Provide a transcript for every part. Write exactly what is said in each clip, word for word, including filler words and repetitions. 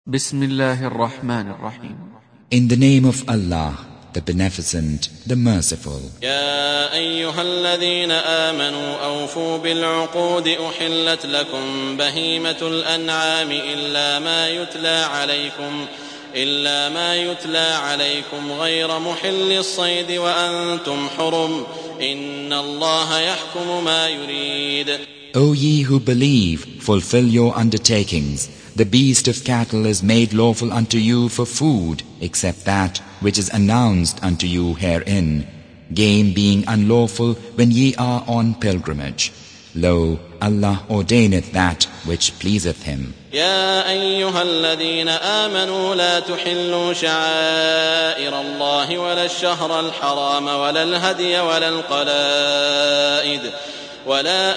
Bismillahir Rahmanir Rahim. In the name of Allah, the Beneficent, the Merciful. يا أيها الذين آمنوا أوفوا بالعقود أحلت لكم بهيمة الأنعام إلا ما يتلى عليكم إلا ما يتلى عليكم غير محل الصيد وأنتم حرم إن الله يحكم ما يريد. O ye who believe, fulfill your undertakings. The beast of cattle is made lawful unto you for food, except that which is announced unto you herein, game being unlawful when ye are on pilgrimage. Lo, Allah ordaineth that which pleaseth Him. يا أيها الذين آمنوا لا تحلوا شعائر الله ولا الشهر الحرام ولا الهدي ولا القلائد ولا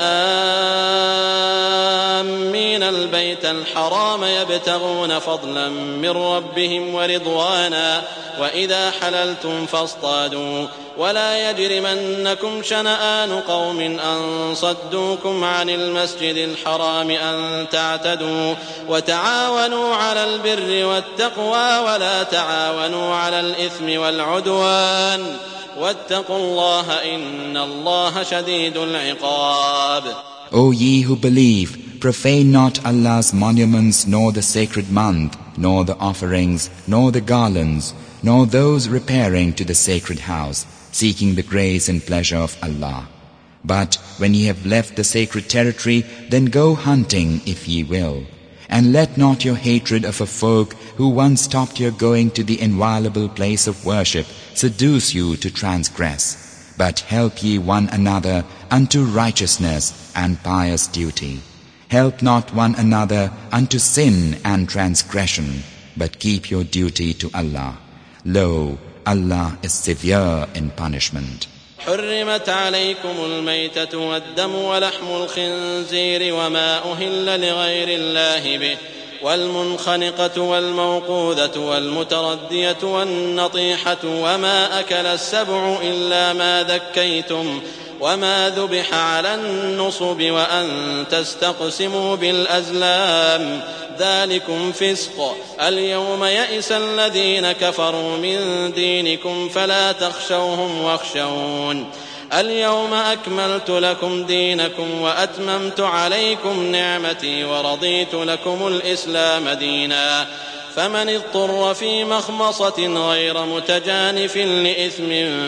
آمين البيت الحرام يبتغون فضلا من ربهم ورضوانا وإذا حللتم فاصطادوا ولا يجرمنكم شنآن قوم أن صدوكم عن المسجد الحرام أن تعتدوا وتعاونوا على البر والتقوى ولا تعاونوا على الإثم والعدوان واتقوا الله إن الله شديد العقاب. O ye who believe, profane not Allah's monuments, nor the sacred month, nor the offerings, nor the garlands, nor those repairing to the sacred house, seeking the grace and pleasure of Allah. But when ye have left the sacred territory, then go hunting if ye will. And let not your hatred of a folk who once stopped your going to the inviolable place of worship seduce you to transgress. But help ye one another unto righteousness and pious duty. Help not one another unto sin and transgression, but keep your duty to Allah. Lo, Allah is severe in punishment. حرمت عليكم الميتة والدم ولحم الخنزير وما أهل لغير الله به والمنخنقة والموقوذة والمتردية والنطيحة وما أكل السبع إلا ما ذكيتم وما ذبح على النصب وأن تستقسموا بالأزلام ذلكم فسق. اليوم يئس الذين كفروا من دينكم فلا تخشوهم واخشون. اليوم أكملت لكم دينكم وأتممت عليكم نعمتي ورضيت لكم الإسلام دينا فمن اضطر في مخمصة غير متجانف لإثم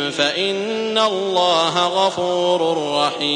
فإن الله غفور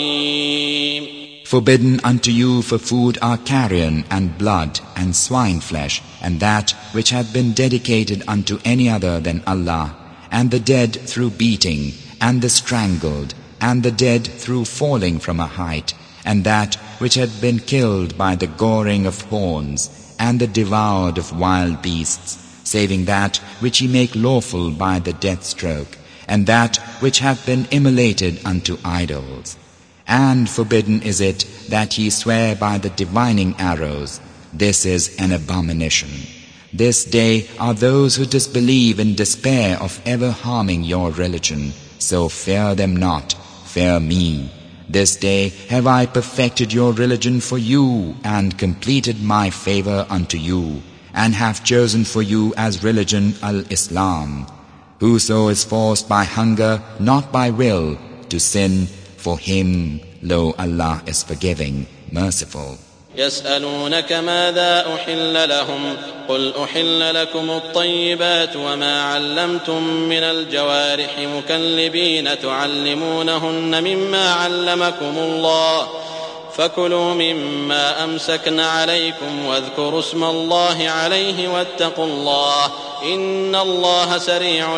رحيم. Forbidden unto you for food are carrion and blood and swine flesh, and that which hath been dedicated unto any other than Allah, and the dead through beating, and the strangled, and the dead through falling from a height, and that which had been killed by the goring of horns, and the devoured of wild beasts, saving that which ye make lawful by the death stroke, and that which hath been immolated unto idols. And forbidden is it that ye swear by the divining arrows. This is an abomination. This day are those who disbelieve in despair of ever harming your religion. So fear them not, fear me. This day have I perfected your religion for you and completed my favor unto you, and have chosen for you as religion al-Islam. Whoso is forced by hunger, not by will, to sin, for him, lo, Allah is forgiving, merciful. يسألونك ماذا أحل لهم قل أحل لكم الطيبات وما علمتم من الجوارح مكلبين تعلمونهن مما علمكم الله فكلوا مما أمسكن عليكم واذكروا اسم الله عليه واتقوا الله إن الله سريع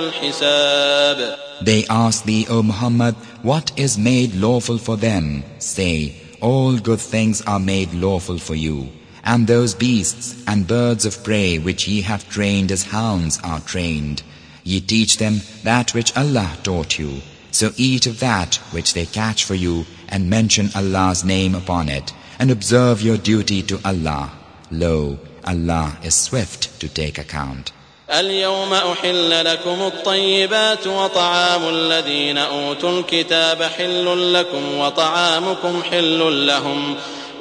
الحساب. They ask thee, O Muhammad, what is made lawful for them? Say, all good things are made lawful for you, and those beasts and birds of prey which ye have trained as hounds are trained. Ye teach them that which Allah taught you. So eat of that which they catch for you, and mention Allah's name upon it, and observe your duty to Allah. Lo, Allah is swift to take account. اليوم أحل لكم الطيبات وطعام الذين أوتوا الكتاب حل لكم وطعامكم حل لهم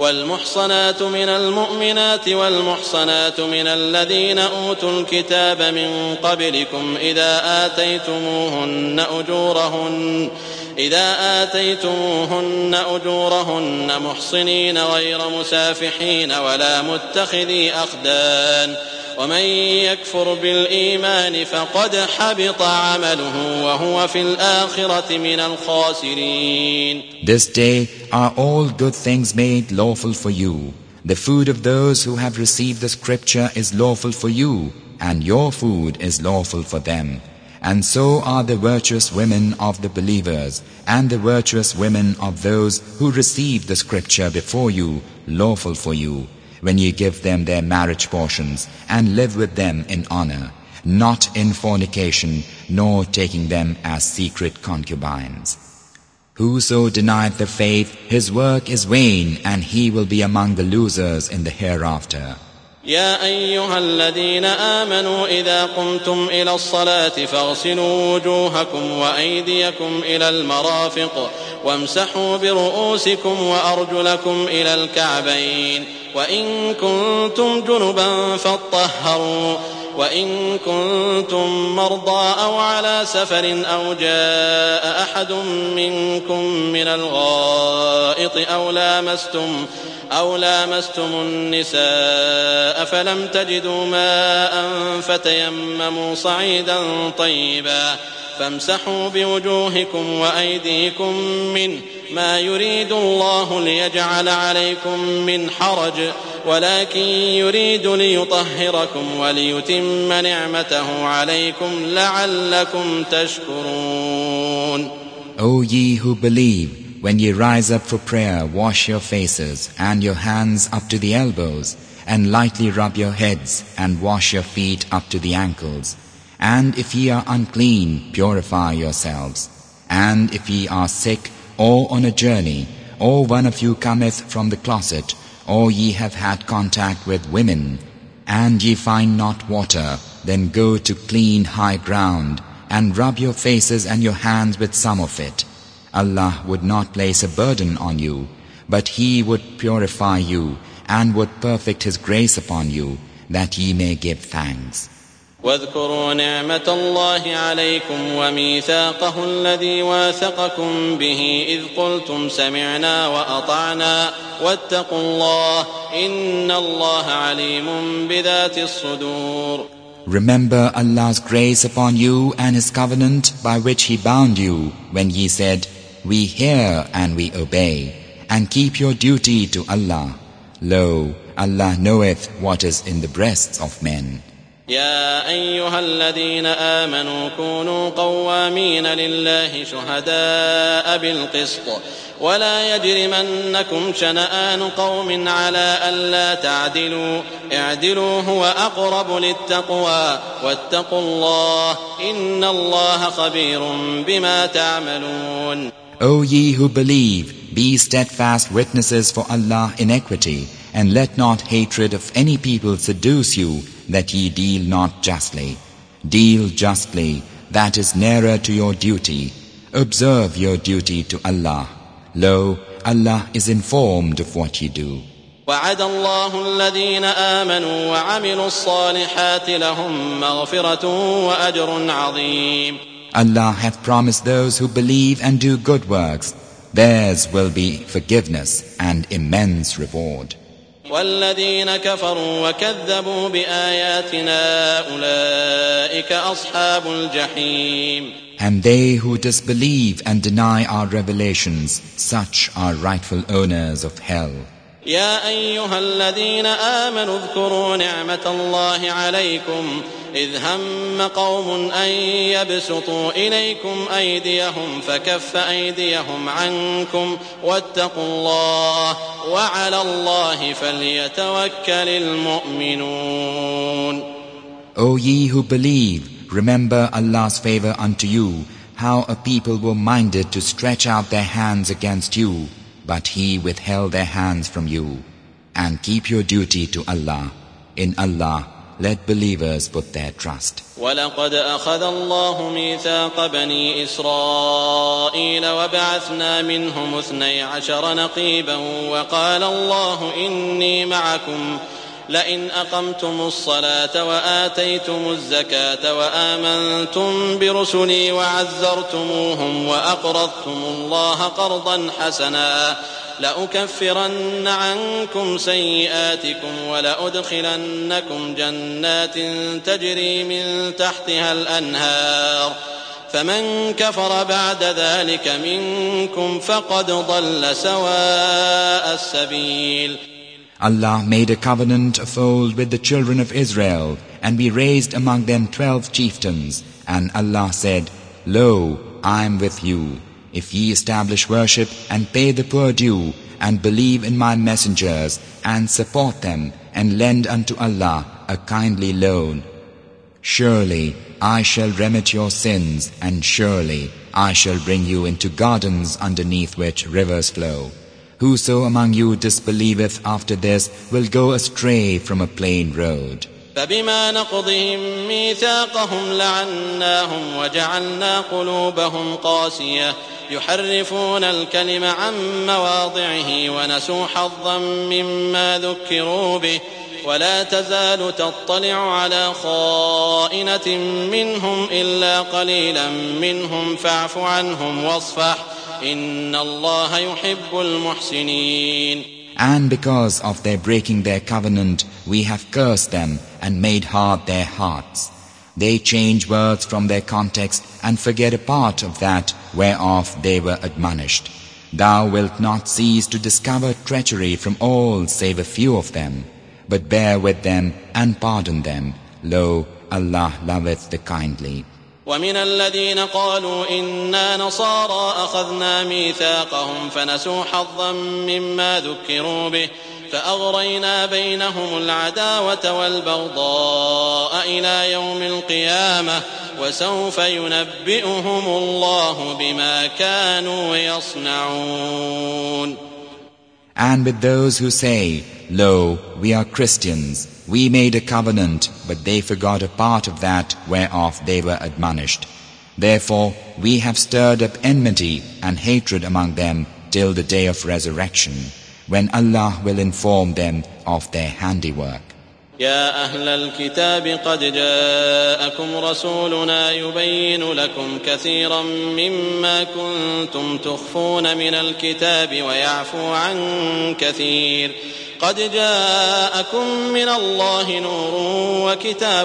والمحصنات من المؤمنات والمحصنات من الذين أوتوا الكتاب من قبلكم إذا آتيتموهن أجورهن إذا آتيتموهن أجورهن محصنين غير مسافحين ولا متخذي أخدان ومن يكفر بالإيمان فقد حبط عمله وهو في الآخرة من الخاسرين. This day are all good things made lawful for you. The food of those who have received the scripture is lawful for you, and your food is lawful for them. And so are the virtuous women of the believers, and the virtuous women of those who received the scripture before you lawful for you, when you give them their marriage portions and live with them in honor, not in fornication, nor taking them as secret concubines. Whoso denieth the faith, his work is vain, and he will be among the losers in the hereafter. يا أيها الذين آمنوا إذا قمتم إلى الصلاة فاغسلوا وجوهكم وأيديكم إلى المرافق وامسحوا برؤوسكم وأرجلكم إلى الكعبين وإن كنتم جنبا فاطهروا وإن كنتم مرضى أو على سفر أو جاء أحد منكم من الغائط أو لامستم أو لامستم النساء فلم تجدوا ماء فتيمموا صعيدا طيبا فامسحوا بوجوهكم وأيديكم منه ما يريد الله ليجعل عليكم من حرج ولكن يريد ليطهركم وليتم نعمته عليكم لعلكم تشكرون. O ye who believe, when ye rise up for prayer, wash your faces and your hands up to the elbows, and lightly rub your heads, and wash your feet up to the ankles. And if ye are unclean, purify yourselves. And if ye are sick, or on a journey, or one of you cometh from the closet, or ye have had contact with women, and ye find not water, then go to clean high ground, and rub your faces and your hands with some of it. Allah would not place a burden on you, but He would purify you, and would perfect His grace upon you, that ye may give thanks. واذكروا نعمة الله عليكم وميثاقه الذي واثقكم به إذ قلتم سمعنا وأطعنا واتقوا الله إن الله عليم بذات الصدور. Remember Allah's grace upon you and His covenant by which He bound you when ye said, We hear and we obey, and keep your duty to Allah. Lo, Allah knoweth what is in the breasts of men. يا أيها الذين آمنوا كونوا قوامين لله شهداء بالقسط ولا يجرمنكم شنآن قوم على ألا تعدلوا اعدلوا هو أقرب للتقوى واتقوا الله إن الله خبير بما تعملون. O ye who believe, be steadfast witnesses for Allah in equity, and let not hatred of any people seduce you, that ye deal not justly. Deal justly, that is nearer to your duty. Observe your duty to Allah. Lo, Allah is informed of what ye do. وعد الله الذين آمنوا وعملوا الصالحات لهم مغفرة وأجر عظيم. Allah hath promised those who believe and do good works, theirs will be forgiveness and immense reward. والذين كفروا وكذبوا بآياتنا أولئك أصحاب الجحيم. And they who disbelieve and deny our revelations, such are rightful owners of hell. يا أيها الذين آمنوا اذكروا نعمة الله عليكم إذ هم قوم أن يبسطوا إليكم أيديهم فكف أيديهم عنكم واتقوا الله وعلى الله فليتوكل المؤمنون. O ye who believe, remember Allah's favor unto you, how a people were minded to stretch out their hands against you, but He withheld their hands from you. And keep your duty to Allah. In Allah, let believers put their trust. وَلَقَدْ أَخَذَ اللَّهُ مِيثَاقَ بَنِي إِسْرَائِيلَ وَبَعَثْنَا مِنْهُمُ اثْنَيْ عَشَرَ نَقِيبًا وَقَالَ اللَّهُ إِنِّي مَعَكُمْ لئن أقمتم الصلاة وآتيتم الزكاة وآمنتم برسلي وعزرتموهم وأقرضتم الله قرضا حسنا لأكفرن عنكم سيئاتكم ولأدخلنكم جنات تجري من تحتها الأنهار فمن كفر بعد ذلك منكم فقد ضل سواء السبيل. Allah made a covenant of old with the children of Israel, and we raised among them twelve chieftains. And Allah said, Lo, I am with you. If ye establish worship and pay the poor due, and believe in my messengers, and support them, and lend unto Allah a kindly loan, surely I shall remit your sins, and surely I shall bring you into gardens underneath which rivers flow. Whoso among you disbelieveth after this will go astray from a plain road. فبما نقضهم ميثاقهم لعناهم وجعلنا قلوبهم قاسية يحرفون الكلم عن مواضعه ونسوا حظا مما ذكروا به ولا تزال تطلع على خائنة منهم إلا قليلا منهم فاعف عنهم واصفح إن الله يحب المحسنين. And because of their breaking their covenant, we have cursed them and made hard their hearts. They change words from their context and forget a part of that whereof they were admonished. Thou wilt not cease to discover treachery from all save a few of them, but bear with them and pardon them. Lo, Allah loveth the kindly. ومن الذين قالوا إنا نصارى أخذنا ميثاقهم فنسوا حظا مما ذكروا به فأغرينا بينهم العداوة والبغضاء إلى يوم القيامة وسوف ينبئهم الله بما كانوا يصنعون. And with those who say, Lo, we are Christians, we made a covenant, but they forgot a part of that whereof they were admonished. Therefore we have stirred up enmity and hatred among them till the day of resurrection, when Allah will inform them of their handiwork. يا أهل الكتاب قد جاءكم رسولنا يبين لكم كثيرا مما كنتم تخفون من الكتاب ويعفو عن كثير قد جاءكم من الله نور وكتاب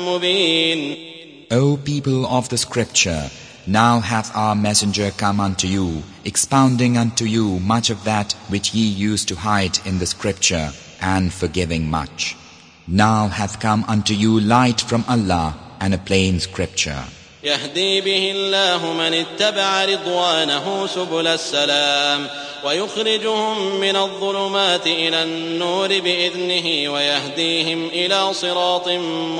مبين. O people of the scripture, now hath our messenger come unto you, expounding unto you much of that which ye used to hide in the scripture, and forgiving much. Now hath come unto you light from Allah and a plain scripture. يهدي به الله من اتبع رضوانه سبل السلام ويخرجهم من الظلمات إلى النور بإذنه ويهديهم إلى صراط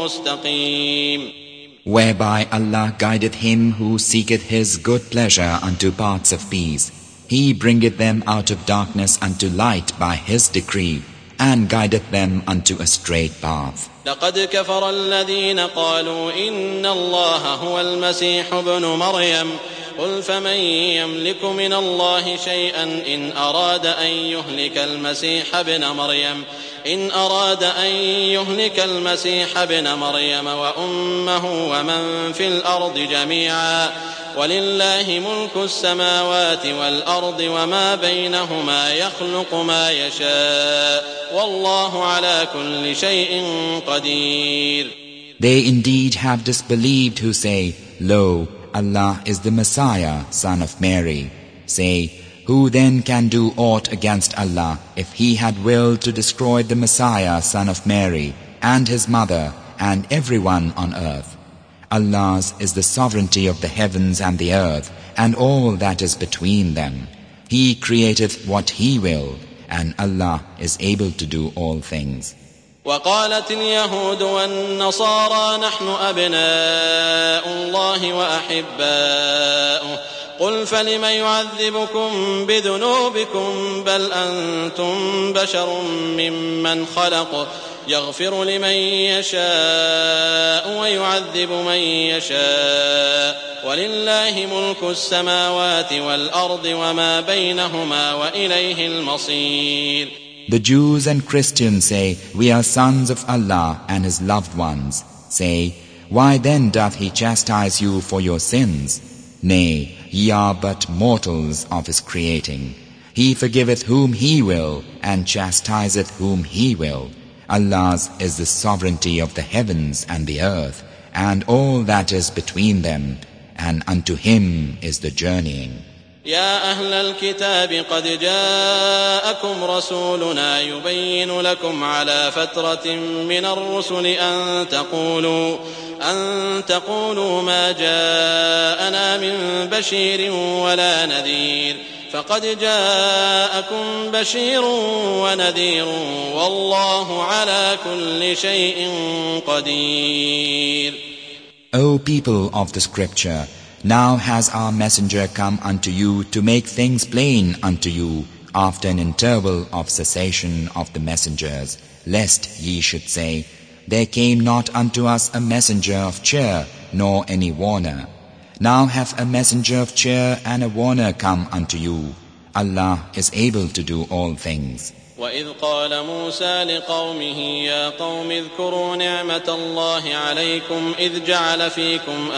مستقيم. Whereby Allah guideth him who seeketh his good pleasure unto paths of peace. He bringeth them out of darkness unto light by his decree, and guideth them unto a straight path. لقد كفر الذين قالوا إن الله هو المسيح ابن مريم قل فمن يملك من الله شيئا إن أراد أن يهلك المسيح ابن مريم إن أراد أن يهلك المسيح ابن مريم وأمه ومن في الأرض جميعا ولله ملك السماوات والأرض وما بينهما يخلق ما يشاء والله على كل شيء قدير. They indeed have disbelieved who say, Lo, Allah is the Messiah, son of Mary. Say, who then can do aught against Allah if he had willed to destroy the Messiah, son of Mary, and his mother, and everyone on earth? Allah's is the sovereignty of the heavens and the earth, and all that is between them. He createth what He will, and Allah is able to do all things. وقالت اليهود والنصارى نحن أبناء الله وأحباؤه قل فلم يعذبكم بذنوبكم بل أنتم بشر ممن خلق يغفر لمن يشاء ويعذب من يشاء ولله ملك السماوات والأرض وما بينهما وإليه المصير. The Jews and Christians say, we are sons of Allah and His loved ones. Say, why then doth He chastise you for your sins? Nay, ye are but mortals of His creating. He forgiveth whom He will, and chastiseth whom He will. Allah's is the sovereignty of the heavens and the earth, and all that is between them, and unto Him is the journeying. يا أهل الكتاب قد جاءكم رسولنا يبين لكم على فترة من الرسل أن تقولوا أن تقولوا ما جاءنا من بشير ولا نذير فقد جاءكم بشير ونذير والله على كل شيء قدير. O people of the Scripture, now has our messenger come unto you to make things plain unto you after an interval of cessation of the messengers, lest ye should say, there came not unto us a messenger of cheer, nor any warner. Now hath a messenger of cheer and a warner come unto you. Allah is able to do all things. وَإِذْ قَالَ مُوسَى لِقَوْمِهِ يَا قَوْمِ اذْكُرُوا نِعْمَةَ اللَّهِ عَلَيْكُمْ إِذْ جَعَلَ فِيكُمْ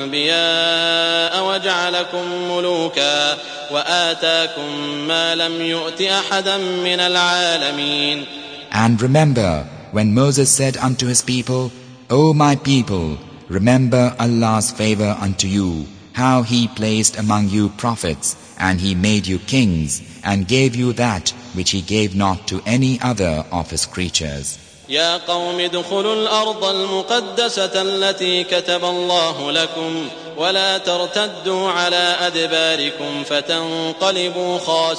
أَنْبِيَاءَ وَجَعَلَكُمْ مُلُوكًا وَآتَاكُمْ مَا لَمْ يُؤْتِ أَحَدًا مِنَ الْعَالَمِينَ. And remember when Moses said unto his people, O my people, remember Allah's favor unto you, how He placed among you prophets, and He made you kings, and gave you that which He gave not to any other of His creatures. يا قوم ادخلوا الأرض المقدسة التي كتب الله لكم ولا ترتدوا على أدباركم فتنقلبوا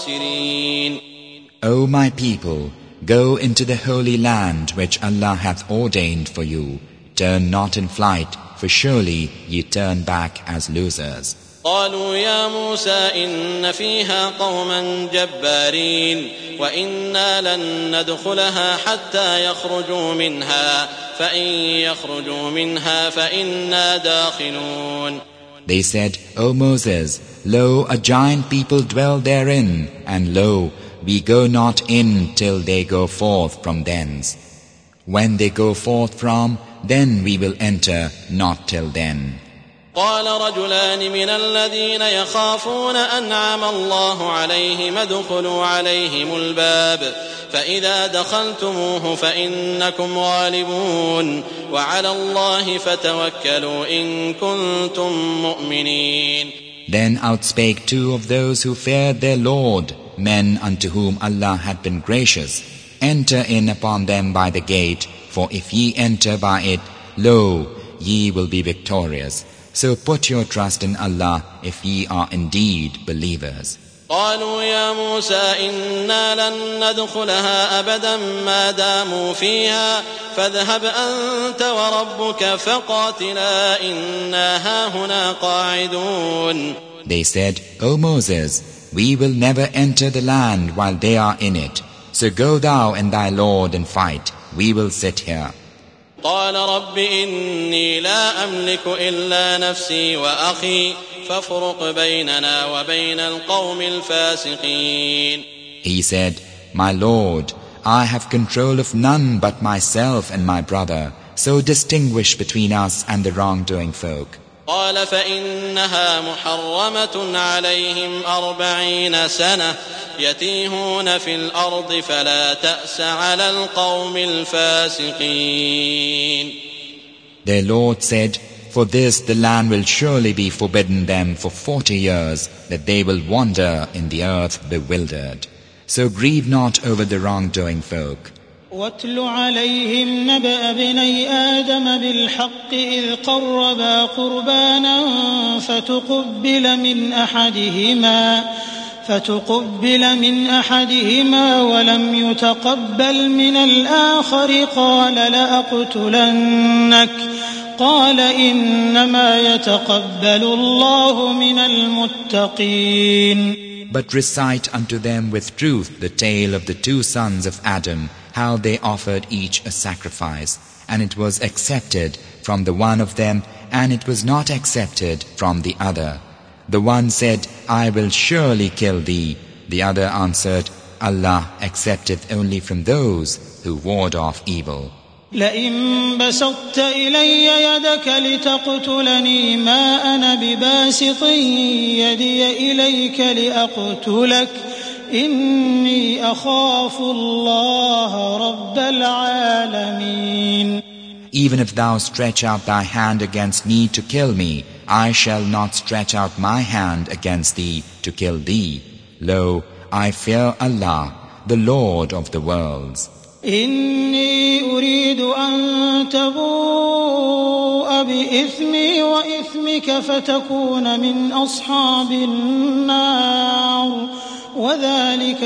خاسرين. O my people, go into the holy land which Allah hath ordained for you. Turn not in flight, for surely ye turn back as losers. قالوا يا موسى إن فيها قوما جبارين وإنا لن ندخلها حتى يخرجوا منها فإن يخرجوا منها فإنا داخلون. They said, O Moses, lo, a giant people dwell therein, and lo, we go not in till they go forth from thence. When they go forth from, then we will enter, not till then. قال رجلان من الذين يخافون أنعم الله عليهم ادخلوا عليهم الباب فإذا دخلتموه فإنكم غالبون وعلى الله فتوكلوا إن كنتم مؤمنين. Then outspake two of those who feared their Lord, men unto whom Allah had been gracious. Enter in upon them by the gate, for if ye enter by it, lo, ye will be victorious. So put your trust in Allah if ye are indeed believers. قالوا يا موسى إنا لن ندخلها أبدا ما داموا فيها فاذهب أنت وربك فقاتلا إنا هاهنا قاعدون. They said, O Moses, we will never enter the land while they are in it. So go thou and thy Lord and fight. We will sit here. قال رب إني لا أملك إلا نفسي وأخي فافرق بيننا وبين القوم الفاسقين. He said, My Lord, I have control of none but myself and my brother, so distinguish between us and the wrongdoing folk. قال فإنها محرمة عليهم أربعين سنة يتيهون في الأرض فلا تأس على القوم الفاسقين. Their Lord said, For this the land will surely be forbidden them for forty years, that they will wander in the earth bewildered. So grieve not over the wrongdoing folk. واتل عليهم نبأ ابني آدم بالحق إذ قربا قربانا فتقبل من أحدهما فتقبل من أحدهما ولم يتقبل من الآخر قال لأقتلنك قال إنما يتقبل الله من المتقين. But recite unto them with truth the tale of the two sons of Adam, how they offered each a sacrifice, and it was accepted from the one of them, and it was not accepted from the other. The one said, I will surely kill thee. The other answered, Allah accepteth only from those who ward off evil. لئن بسطت إلي يدك لتقتلني ما أنا بباسط يدي إليك لأقتلك إني أخاف الله رب العالمين. Even if thou stretch out thy hand against me to kill me, I shall not stretch out my hand against thee to kill thee. Lo, I fear Allah, the Lord of the worlds. إني أريد أن تبوء بإثمي وإثمك فتكون من أصحاب النار وذلك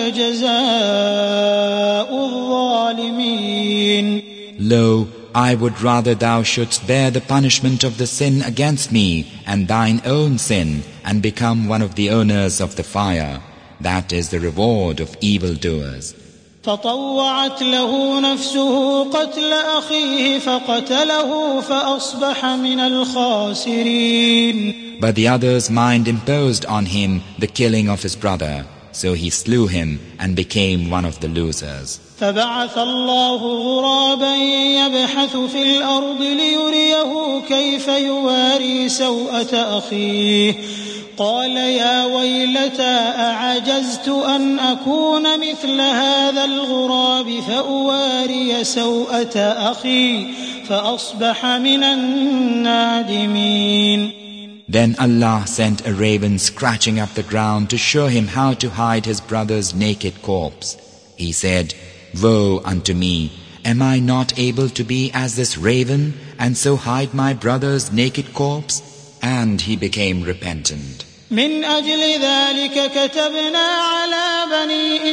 جزاء الظالمين. Lo, I would rather thou shouldst bear the punishment of the sin against me and thine own sin and become one of the owners of the fire. That is the reward of evildoers. فطوعت له نفسه قتل أخيه فقتله فأصبح من الخاسرين. But the other's mind imposed on him the killing of his brother, so he slew him and became one of the losers. فبعث الله غرابا يبحث في الأرض ليريه كيف يواري سوءة أخيه قال يا ويلتى أعجزت أن أكون مثل هذا الغراب فأواري سوءة أخي فأصبح من النادمين. Then Allah sent a raven scratching up the ground to show him how to hide his brother's naked corpse. He said, Woe unto me! Am I not able to be as this raven and so hide my brother's naked corpse? And he became repentant. من أجل ذلك كتبنا على بني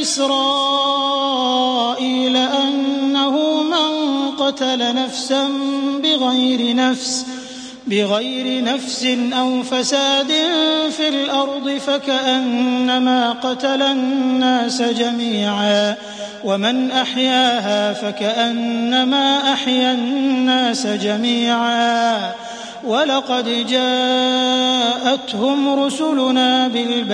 إسرائيل أنه من قتل نفسا بغير نفس بغير نفس أو فساد في الأرض فكأنما قتل الناس جميعا ومن أحياها فكأنما أحيا الناس جميعا ولقد جاءتهم رسلنا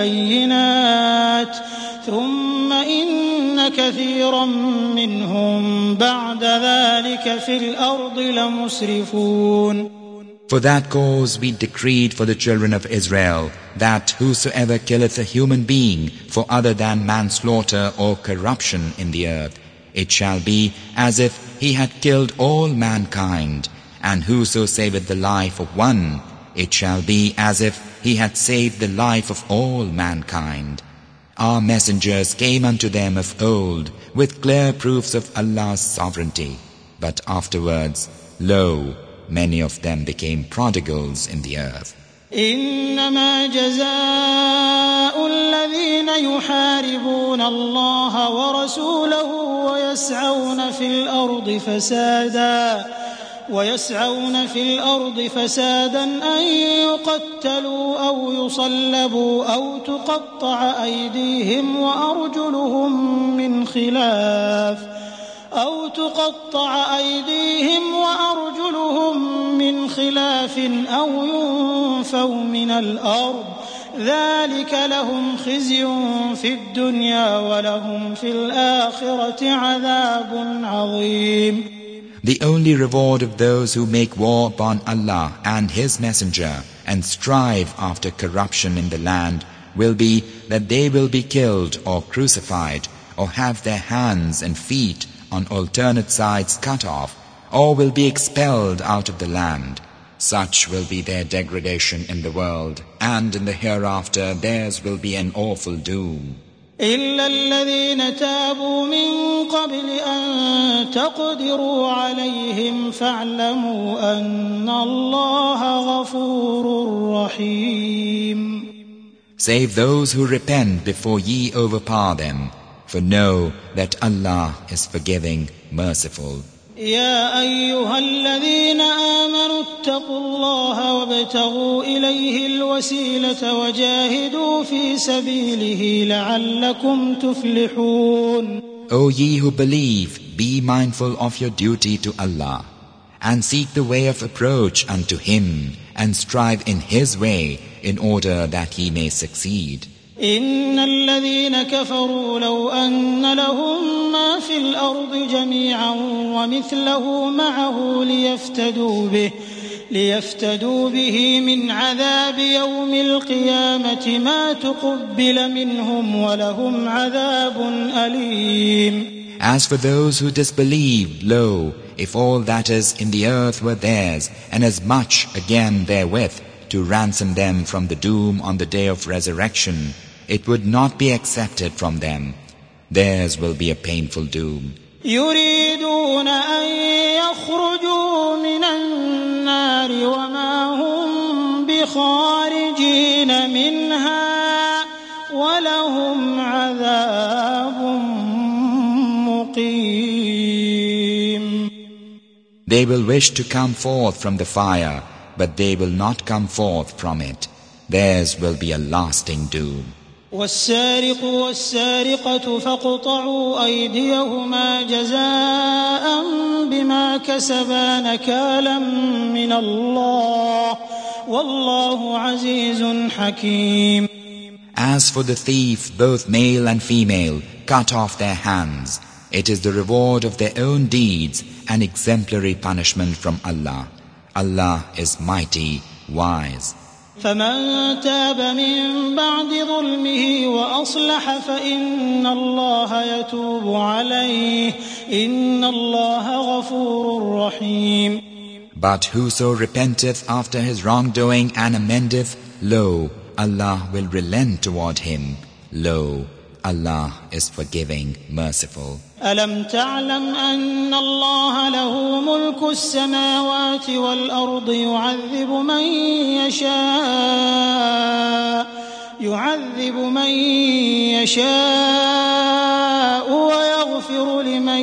بالبينات ثم إن كثيرا منهم بعد ذلك في الأرض لمسرفون. For that cause we decreed for the children of Israel that whosoever killeth a human being for other than manslaughter or corruption in the earth, it shall be as if he had killed all mankind, and whoso saveth the life of one, it shall be as if he had saved the life of all mankind. Our messengers came unto them of old with clear proofs of Allah's sovereignty, but afterwards, lo, many of them became prodigals in the earth. إنما جزاء الذين يحاربون الله ورسوله ويسعون في الأرض فسادا ويسعون في الأرض فسادا أن يقتلوا أو يصلبوا أو تقطع أيديهم وأرجلهم من خلاف أو تقطع أيديهم وأرجلهم من خلاف أو ينفوا من الأرض ذلك لهم خزي في الدنيا ولهم في الآخرة عذاب عظيم. The only reward of those who make war upon Allah and His Messenger and strive after corruption in the land will be that they will be killed or crucified or have their hands and feet on alternate sides cut off, or will be expelled out of the land. Such will be their degradation in the world, and in the hereafter theirs will be an awful doom. إلا الذين تابوا من قبل أن تقدروا عليهم فاعلموا أن الله غفور رحيم. Save those who repent before ye overpower them. For know that Allah is forgiving, merciful. يا أيها الذين آمنوا اتقوا الله وابتغوا إليه الوسيلة وجاهدوا في سبيله لعلكم تفلحون. O ye who believe, be mindful of your duty to Allah, and seek the way of approach unto Him, and strive in His way, in order that He may succeed. إن الذين كفروا لو أن لهم ما في الأرض جميعا ومثله معه ليفتدوا به ليفتدوا به من عذاب يوم القيامة ما تقبل منهم ولهم عذاب أليم. As for those who disbelieved, lo, if all that is in the earth were theirs, and as much again therewith, to ransom them from the doom on the day of resurrection, it would not be accepted from them. Theirs will be a painful doom. يريدون أن يخرجوا من النار وما هم بخارجين منها ولهم عذاب مقيم. They will wish to come forth from the fire, but they will not come forth from it. Theirs will be a lasting doom. والسارق والسارقة فاقطعوا أيديهما جزاء بما كسبا نكالا من الله والله عزيز حكيم. As for the thief, both male and female, cut off their hands. It is the reward of their own deeds, an exemplary punishment from Allah. Allah is mighty, wise. فمن تاب من بعد ظلمه وأصلح فإن الله يتوب عليه إن الله غفور رحيم. But whoso repenteth after his wrongdoing and amendeth, lo, Allah will relent toward him. Lo, Allah is forgiving, merciful. ألم تعلم أن الله له ملك السماوات والأرض يعذب من يشاء يعذب من يشاء ويغفر لمن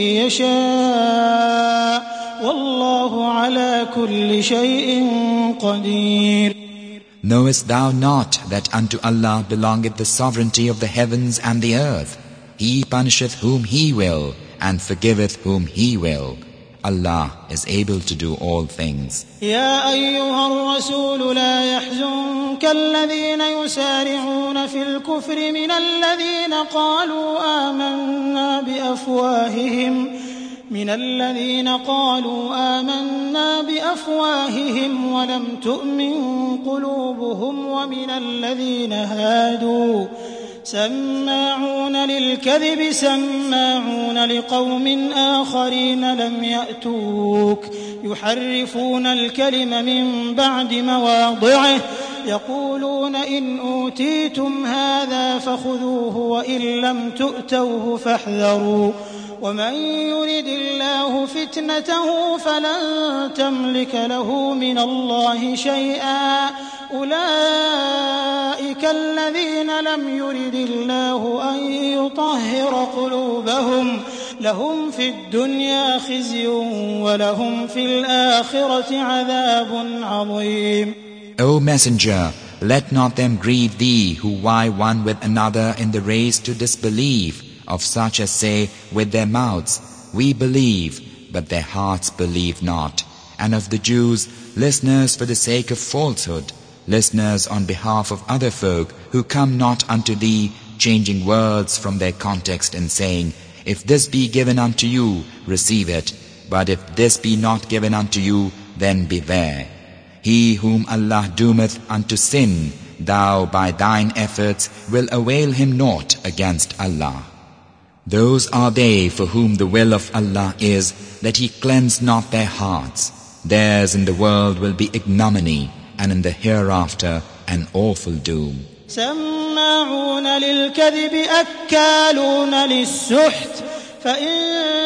يشاء والله على كل شيء قدير. Knowest thou not that unto Allah belongeth the sovereignty of the heavens and the earth? He punisheth whom He will, and forgiveth whom He will. Allah is able to do all things. يا أيها الرسول لا يحزنك الذين يسارعون في الكفر من الذين قالوا آمنا بأفواههم من الذين قالوا آمنا بأفواههم ولم تؤمن قلوبهم ومن الذين هادوا سماعون للكذب سماعون لقوم آخرين لم يأتوك يحرفون الكلم من بعد مواضعه يقولون إن أوتيتم هذا فخذوه وإن لم تؤتوه فاحذروا ومن يرد الله فتنته فلن تملك له من الله شيئا أولئك الذين لم يرد الله أن يطهر قلوبهم لهم في الدنيا خزي ولهم في الآخرة عذاب عظيم. O Messenger, let not them grieve thee who vie one with another in the race to disbelieve, of such as say with their mouths, we believe, but their hearts believe not. And of the Jews, listeners for the sake of falsehood, listeners on behalf of other folk who come not unto thee, changing words from their context and saying, if this be given unto you, receive it, but if this be not given unto you, then beware. He whom Allah doometh unto sin, thou by thine efforts will avail him naught against Allah. Those are they for whom the will of Allah is that He cleanse not their hearts. Theirs in the world will be ignominy, and in the hereafter an awful doom. سماعون للكذب أكالون للسحت فإن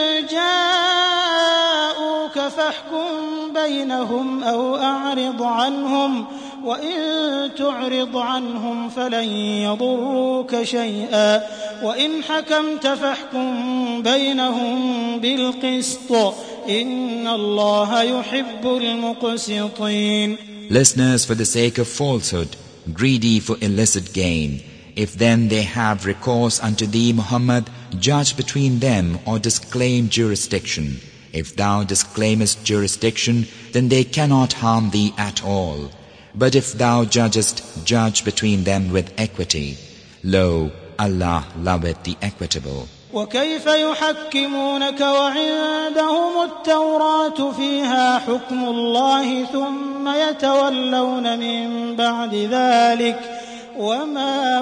جاءوك فاحكم بينهم أو أعرض عنهم وإن تعرض عنهم فلن يضروك شيئا وإن حكمت فاحكم بينهم بالقسط إن الله يحب المقسطين. Listeners for the sake of falsehood, greedy for illicit gain, if then they have recourse unto thee, Muhammad, judge between them or disclaim jurisdiction. If thou disclaimest jurisdiction, then they cannot harm thee at all. But if thou judgest, judge between them with equity. Lo, Allah loveth the equitable. وكيف يحكمونك وعندهم التوراة فيها حكم الله ثم يتولون من بعد ذلك وما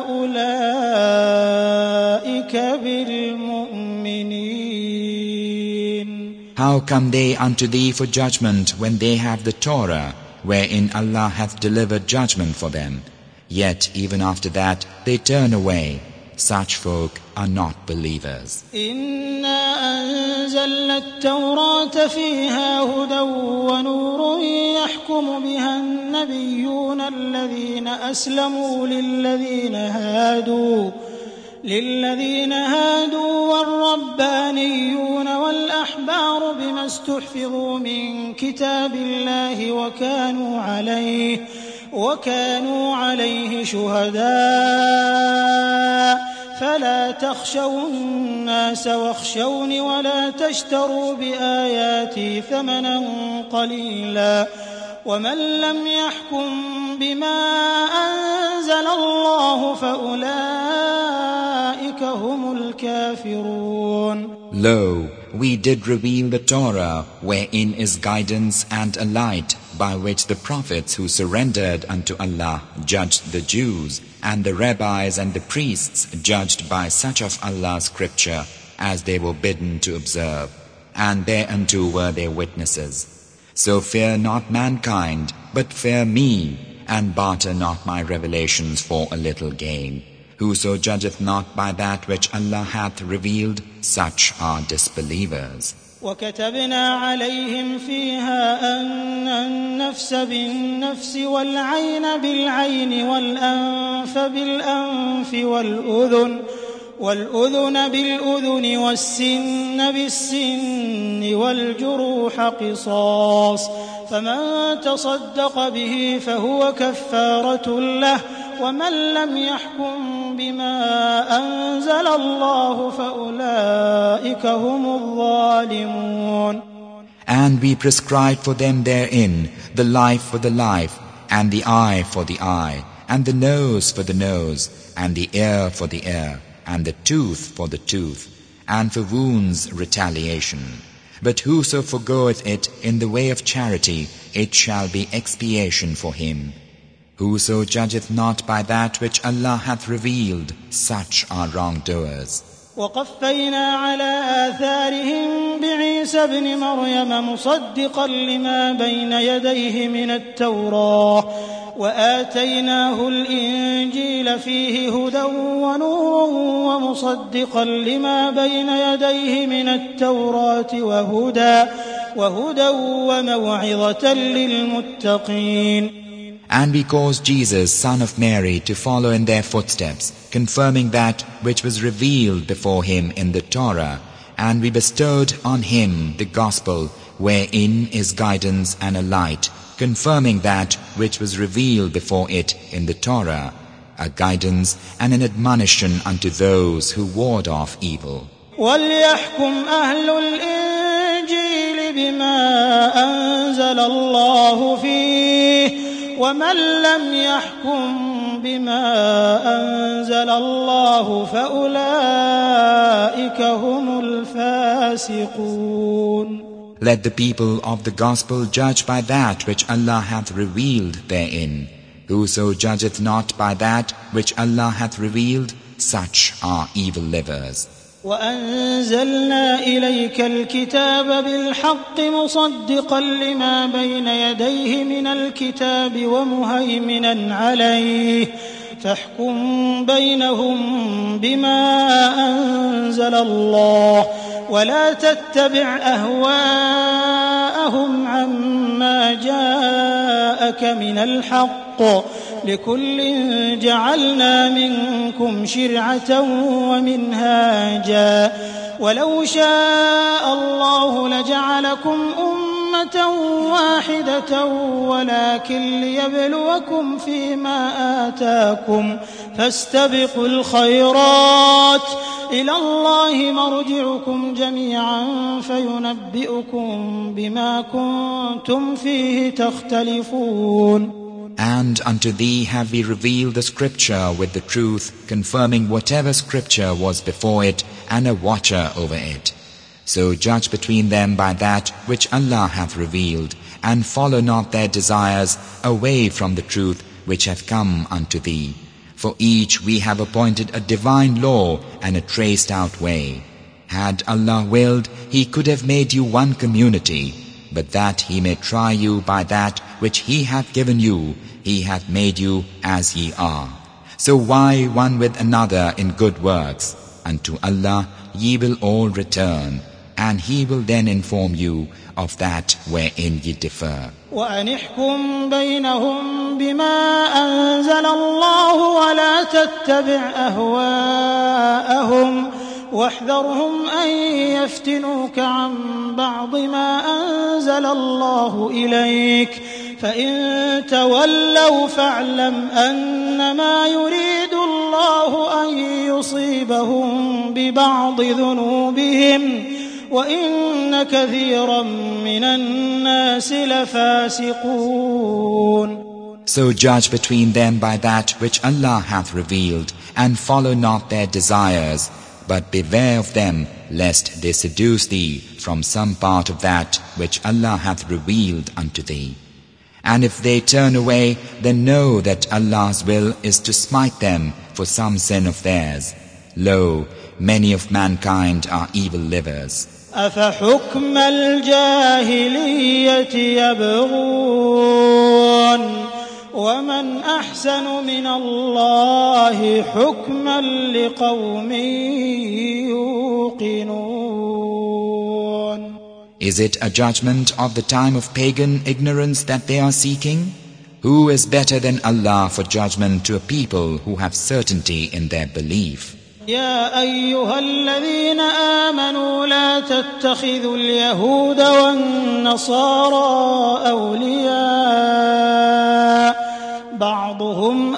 أولئك بالمؤمنين. How come they unto thee for judgment when they have the Torah, wherein Allah hath delivered judgment for them? Yet even after that they turn away. Such folk are not believers. إنا أنزلنا التوراة فيها هدى ونور يحكم بها النبيون الذين أسلموا للذين هادوا للذين هادوا والربانيون والأحبار بما استحفظوا من كتاب الله وكانوا عليه وكانوا عليه شهداء فلا تخشوا الناس واخشوني ولا تشتروا بآياتي ثمنا قليلا ومن لم يحكم بما أنزل الله فأولئك هم الكافرون. Lo, we did reveal the Torah, wherein is guidance and a light, by which the prophets who surrendered unto Allah judged the Jews, and the rabbis and the priests judged by such of Allah's scripture as they were bidden to observe, and thereunto were their witnesses. So fear not mankind, but fear me, and barter not my revelations for a little gain. Whoso judgeth not by that which Allah hath revealed, such are disbelievers. وكتبنا عليهم فيها أن النفس بالنفس والعين بالعين والأنف بالأنف والأذن والأذن بالأذن والسن بالسن والجروح قصاص فمن تصدق به فهو كفارة له ومن لم يحكم بما أنزل الله فأولئك هم الظالمون. And we prescribed for them therein the life for the life, and the eye for the eye, and the nose for the nose, and the ear for the ear, and the tooth for the tooth, and for wounds retaliation. But whoso forgoeth it in the way of charity, it shall be expiation for him. Whoso judgeth not by that which Allah hath revealed, such are wrongdoers. وقفينا على آثارهم بعيسى ابن مريم مصدقا لما بين يديه من التوراة وآتيناه الإنجيل فيه هدى ونور ومصدقا لما بين يديه من التوراة وهدى وهدى وموعظة للمتقين. And we caused Jesus, son of Mary, to follow in their footsteps, confirming that which was revealed before him in the Torah, and we bestowed on him the gospel, wherein is guidance and a light, confirming that which was revealed before it in the Torah, a guidance and an admonition unto those who ward off evil. وَلْيَحْكُمْ أَهْلُ الْإِنجِيلِ بِمَا أَنزَلَ اللَّهُ فِيهِ ومن لم يحكم بما أنزل الله فأولئك هم الفاسقون. Let the people of the gospel judge by that which Allah hath revealed therein. Whoso judgeth not by that which Allah hath revealed, such are evil livers. وأنزلنا إليك الكتاب بالحق مصدقا لما بين يديه من الكتاب ومهيمنا عليه فاحكم بينهم بما أنزل الله ولا تتبع أهواءهم عما جاءك من الحق لكل جعلنا منكم شرعة ومنهاجا ولو شاء الله لجعلكم أمة أمة واحدة ولكن ليبلوكم فيما آتاكم فاستبقوا الخيرات إلى الله مرجعكم جميعا فينبئكم بما كنتم فيه تختلفون. And unto thee have we revealed the scripture with the truth, confirming whatever scripture was before it, and a watcher over it. So judge between them by that which Allah hath revealed, and follow not their desires away from the truth which hath come unto thee. For each we have appointed a divine law and a traced out way. Had Allah willed, He could have made you one community, but that He may try you by that which He hath given you, He hath made you as ye are. So why one with another in good works? Unto Allah ye will all return, and He will then inform you of that wherein ye differ. وأنحكم بينهم بما أنزل الله ولا تتبع أهواءهم واحذرهم أن يفتنوك عن بعض ما أنزل الله إليك فإن تولوا فاعلم أنما يريد الله أن يصيبهم ببعض ذنوبهم وإن كثيرا من الناس لفاسقون. So judge between them by that which Allah hath revealed, and follow not their desires, but beware of them, lest they seduce thee from some part of that which Allah hath revealed unto thee. And if they turn away, then know that Allah's will is to smite them for some sin of theirs. Lo, many of mankind are evil livers. أفحكم الجاهلية يبغون ومن أحسن من الله حكما لقوم يوقنون. Is it a judgment of the time of pagan ignorance that they are seeking? Who is better than Allah for judgment to a people who have certainty in their belief? يا أيها الذين آمنوا لا تتخذوا اليهود والنصارى أولياء بعضهم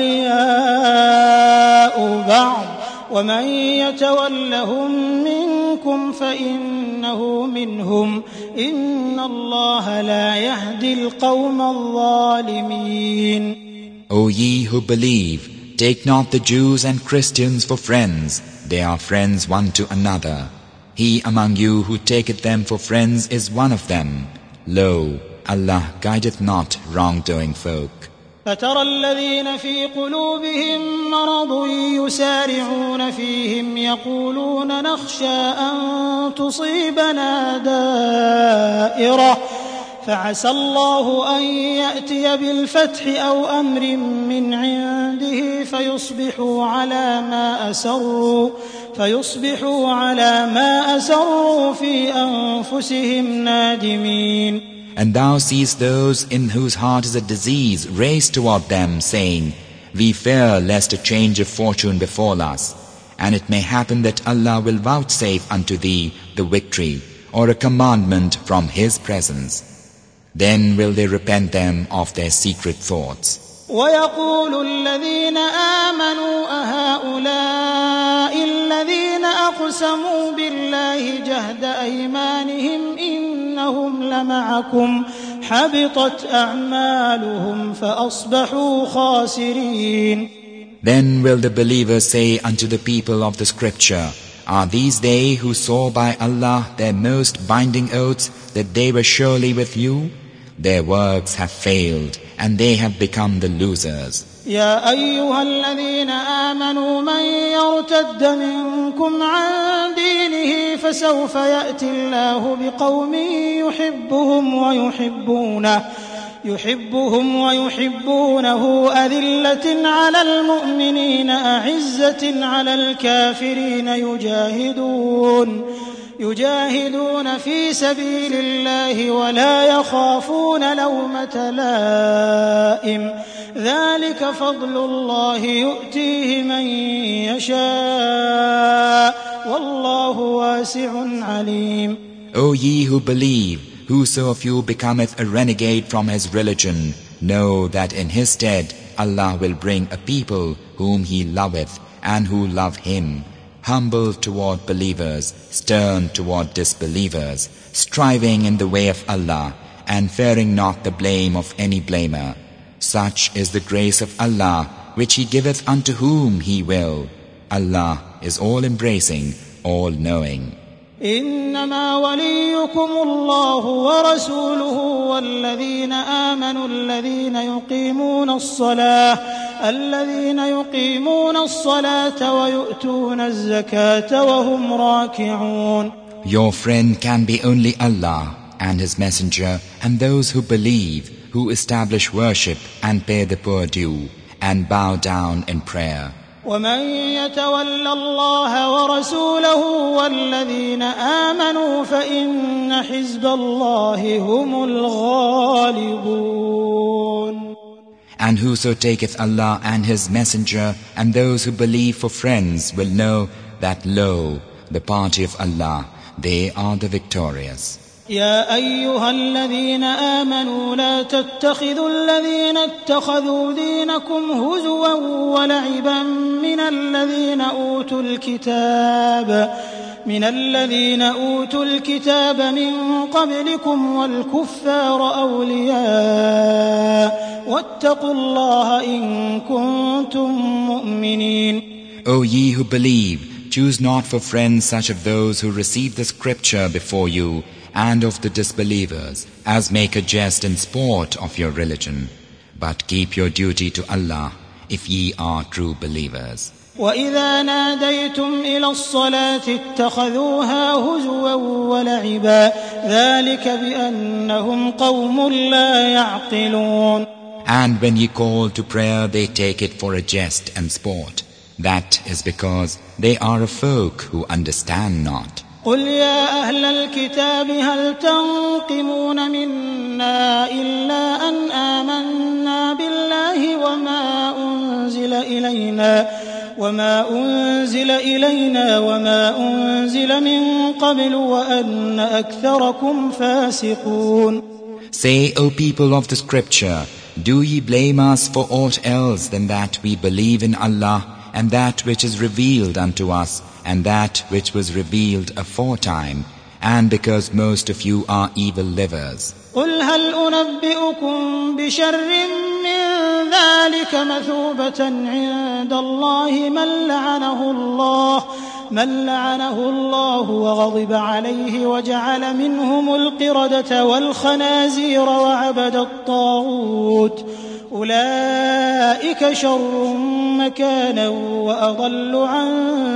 أولياء بعض ومن يتولهم منكم فإنه منهم إن الله لا يهدي القوم الظالمين. O ye who believe, take not the Jews and Christians for friends. They are friends one to another. He among you who taketh them for friends is one of them. Lo, Allah guideth not wrongdoing folk. فترى الذين في قلوبهم مرض يسارعون فيهم يقولون نخشى أن تصيبنا دائرة فعسى الله أن يأتي بالفتح أو أمر من عنده فيصبحوا على ما أسروا فيصبحوا على ما أسروا في أنفسهم نادمين. And thou seest those in whose heart is a disease race toward them, saying, We fear lest a change of fortune befall us, and it may happen that Allah will vouchsafe unto thee the victory, or a commandment from His presence. Then will they repent them of their secret thoughts. ويقول الذين آمنوا أهؤلاء الذين أقسموا بالله جهد أيمانهم إنهم لمعكم حبطت أعمالهم فأصبحوا خاسرين. Then will the believers say unto the people of the scripture, Are these they who swore by Allah their most binding oaths that they were surely with you? Their works have failed, and they have become the losers. يا أيها الذين آمنوا من يرتد منكم عن دينه فسوف يأتي الله بقوم يحبهم ويحبونه يحبهم ويحبونه أذلة على المؤمنين أعزة على الكافرين يجاهدون يجاهدون في سبيل الله ولا يخافون لومة لائم ذلك فضل الله يؤتيه من يشاء والله واسع عليم. O ye who believe, whoso of you becometh a renegade from his religion, know that in his stead Allah will bring a people whom he loveth and who love him, humble toward believers, stern toward disbelievers, striving in the way of Allah, and fearing not the blame of any blamer. Such is the grace of Allah, which He giveth unto whom He will. Allah is all-embracing, all-knowing. إنما وليكم الله ورسوله والذين آمنوا الذين يقيمون الصلاة الذين يقيمون الصلاة ويؤتون الزكاة وهم راكعون. Your friend can be only Allah and His Messenger and those who believe, who establish worship and pay the poor due and bow down in prayer. ومن يتول الله ورسوله والذين آمنوا فإن حزب الله هم الغالبون. And whoso taketh Allah and His Messenger and those who believe for friends will know that, lo, the party of Allah, they are the victorious. يا أيها الذين آمنوا لا تتخذوا الذين اتخذوا دينكم هزوا ولعبا من الذين أوتوا الكتاب من الذين أوتوا الكتاب من قبلكم والكفار أولياء واتقوا الله إن كنتم مؤمنين. O ye who believe, choose not for friends such of those who receive the scripture before you and of the disbelievers, as make a jest and sport of your religion. But keep your duty to Allah, if ye are true believers. وَإِذَا نَادَيْتُمْ إِلَى الصَّلَاةِ اتَّخَذُوهَا هُزُوًا وَلَعِبًا ذَلِكَ بِأَنَّهُمْ قَوْمٌ لَا يَعْقِلُونَ. And when ye call to prayer, they take it for a jest and sport. That is because they are a folk who understand not. قل يا أهل الكتاب هل تنقمون منا إلا أن آمنا بالله وما أنزل إلينا وما أنزل إلينا وما أنزل من قبل وأن أكثركم فاسقون. Say, O people of the scripture, do ye blame us for aught else than that we believe in Allah and that which is revealed unto us and that which was revealed aforetime, and because most of you are evil livers. قل هل أنبئكم بشر من ذلك مثوبة عند الله من لعنه الله من لعنه الله وغضب عليه وجعل منهم القردة والخنازير وعبد الطاغوت أولئك شر مكانا وأضل عن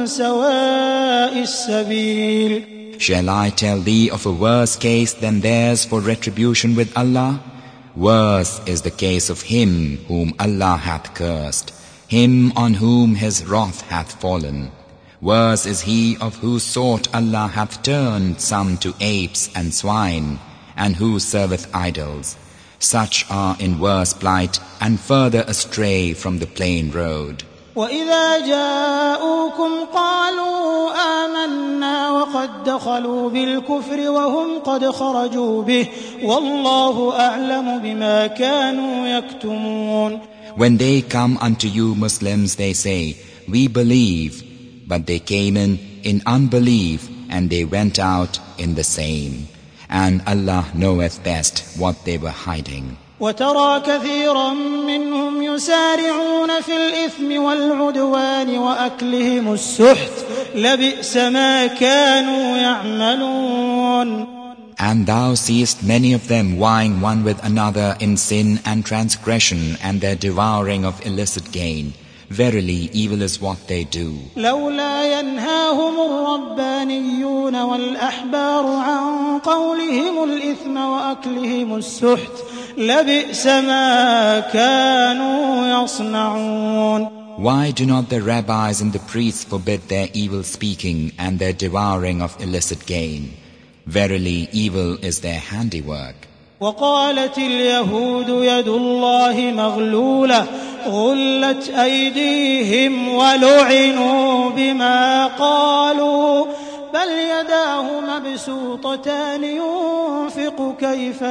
سواء السبيل. Shall I tell thee of a worse case than theirs for retribution with Allah? Worse is the case of him whom Allah hath cursed, him on whom His wrath hath fallen. Worse is he of whose sort Allah hath turned some to apes and swine, and who serveth idols. Such are in worse plight and further astray from the plain road. وَإِذَا جَاءُوكُمْ قَالُوا آمَنَّا وَقَدْ دَخَلُوا بِالْكُفْرِ وَهُمْ قَدْ خَرَجُوا بِهِ وَاللَّهُ أَعْلَمُ بِمَا كَانُوا يَكْتُمُونَ. When they come unto you Muslims, they say, we believe, but they came in in unbelief and they went out in the same. And Allah knoweth best what they were hiding. وترى كثيرا منهم يسارعون في الإثم والعدوان وأكلهم السحت لبئس ما كانوا يعملون. And thou seest many of them vying one with another in sin and transgression and their devouring of illicit gain. Verily, evil is what they do. لولا ينهاهم الربانيون والأحبار عن قولهم الإثم وأكلهم السحت لبئس ما كانوا يصنعون. Why do not the rabbis and the priests forbid their evil speaking and their devouring of illicit gain? Verily, evil is their handiwork. وقالت اليهود يد الله مغلولة غلت أيديهم ولعنوا بما قالوا بل يداه مبسوطتان ينفق كيف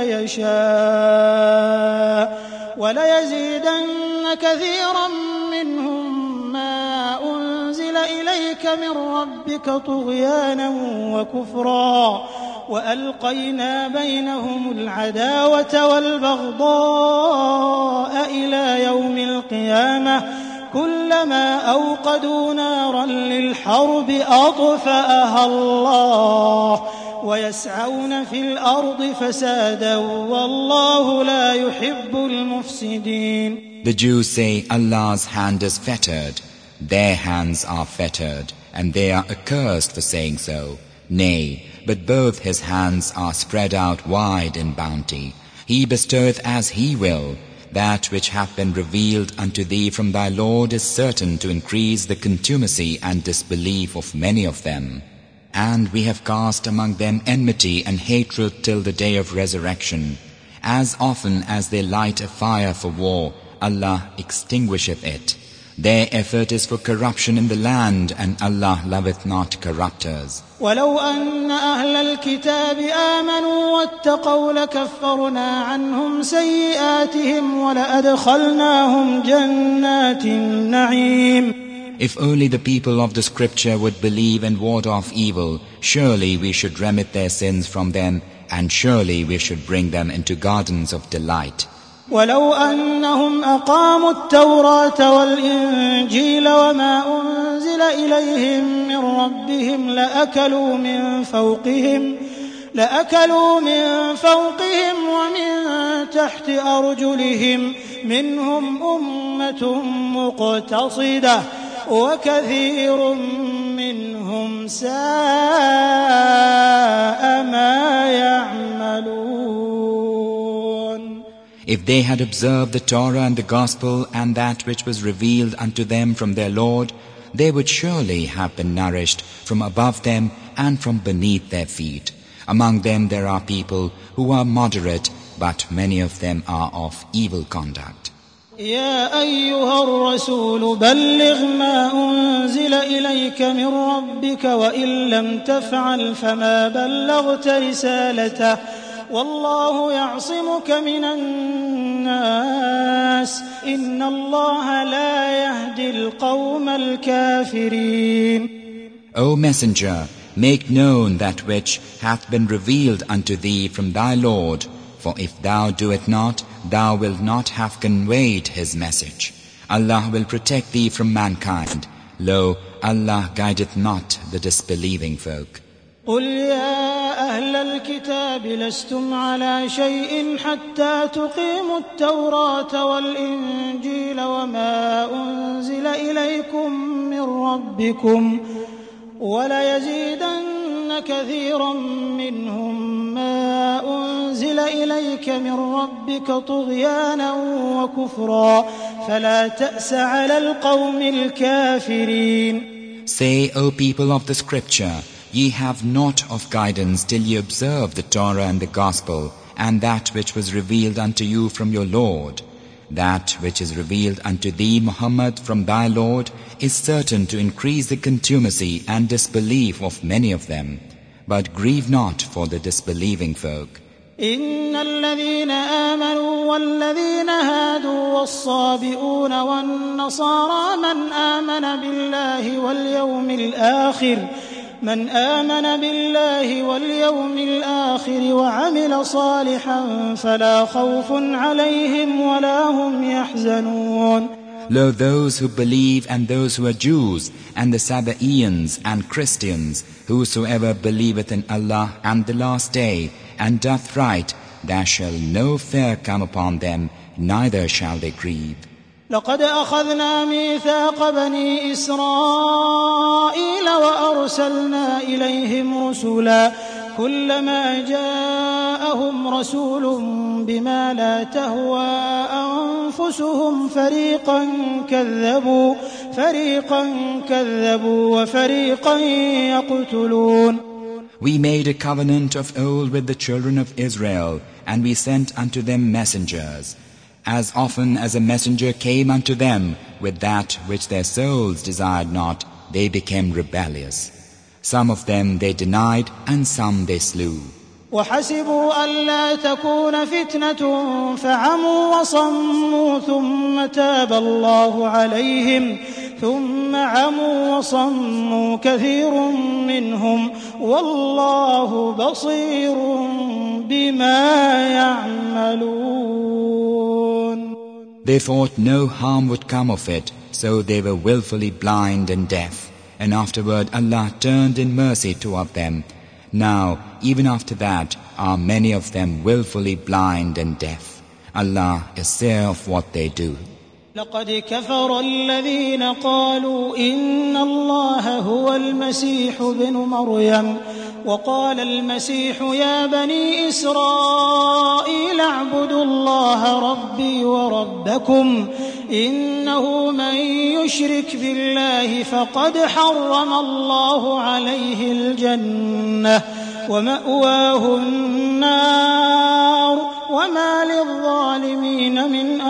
يشاء وليزيدن كثيرا منهم ما أنزل إليك من ربك طغيانا وكفرا وألقينا بينهم العداوة والبغضاء إلى يوم القيامة كلما أوقدوا نارا للحرب أطفأها الله ويسعون في الأرض فسادا والله لا يحب المفسدين. The Jews say Allah's hand is fettered. Their hands are fettered, and they are accursed for saying so. Nay, but both his hands are spread out wide in bounty. He bestoweth as he will. That which hath been revealed unto thee from thy Lord is certain to increase the contumacy and disbelief of many of them. And we have cast among them enmity and hatred till the day of resurrection. As often as they light a fire for war, Allah extinguisheth it. Their effort is for corruption in the land, and Allah loveth not corrupters. ولو أن أهل الكتاب آمنوا واتقوا لكفرنا عنهم سيئاتهم ولأدخلناهم جنات النعيم. If only the people of the scripture would believe and ward off evil, surely we should remit their sins from them, and surely we should bring them into gardens of delight. ولو أنهم أقاموا التوراة والإنجيل وما أنزل إليهم من ربهم لأكلوا من فوقهم لأكلوا من فوقهم ومن تحت أرجلهم منهم أمة مقتصدة وكثير منهم ساء ما يعملون. If they had observed the Torah and the Gospel and that which was revealed unto them from their Lord, they would surely have been nourished from above them and from beneath their feet. Among them there are people who are moderate, but many of them are of evil conduct. يا أيها الرسول بلغ ما أنزل إليك من ربك وإن لم تفعل فما بلغت رسالته والله يعصمك من الناس إن الله لا يهدي القوم الكافرين. O Messenger, make known that which hath been revealed unto thee from thy Lord, for if thou do it not, thou wilt not have conveyed his message. Allah will protect thee from mankind. Lo, Allah guideth not the disbelieving folk. قل يا أهل الكتاب لستم على شيء حتى تقيموا التوراة والإنجيل وما أنزل إليكم من ربكم وليزيدن كثيرا منهم ما أنزل إليك من ربك طغيانا وكفرا فلا تأس على القوم الكافرين. Say, O people of the scripture, ye have naught of guidance till ye observe the Torah and the Gospel, and that which was revealed unto you from your Lord. That which is revealed unto thee, Muhammad, from thy Lord, is certain to increase the contumacy and disbelief of many of them. But grieve not for the disbelieving folk. إن الذين آمنوا والذين هادوا والصابئون والنصارى من آمن بالله واليوم الآخر من آمن بالله واليوم الآخر وعمل صالحا فلا خوف عليهم ولا هم يحزنون. Lo, those who believe and those who are Jews and the Sabaeans and Christians, whosoever believeth in Allah and the last day and doth right, there shall no fear come upon them, neither shall they grieve. لقد أخذنا ميثاق بني إسرائيل وأرسلنا إليهم رسلا كلما جاءهم رسول بما لا تهوى أنفسهم فريقا كذبوا فريقا كذبوا وفريقا يقتلون. We made a covenant of old with the children of Israel, and we sent unto them messengers. As often as a messenger came unto them with that which their souls desired not, they became rebellious. Some of them they denied, and some they slew. وحسبوا ألا تكون فتنة فعموا وصموا ثم تاب الله عليهم ثم عموا وصموا كثير منهم والله بصير بما يعملون. They thought no harm would come of it, so they were willfully blind and deaf, and afterward Allah turned in mercy toward them. Now, even after that, are many of them willfully blind and deaf. Allah is seer of what they do. لقد كفر الذين قالوا إن الله هو المسيح ابن مريم وقال المسيح يا بني إسرائيل اعبدوا الله ربي وربكم إنه من يشرك بالله فقد حرم الله عليه الجنة ومأواه النار وما للظالمين من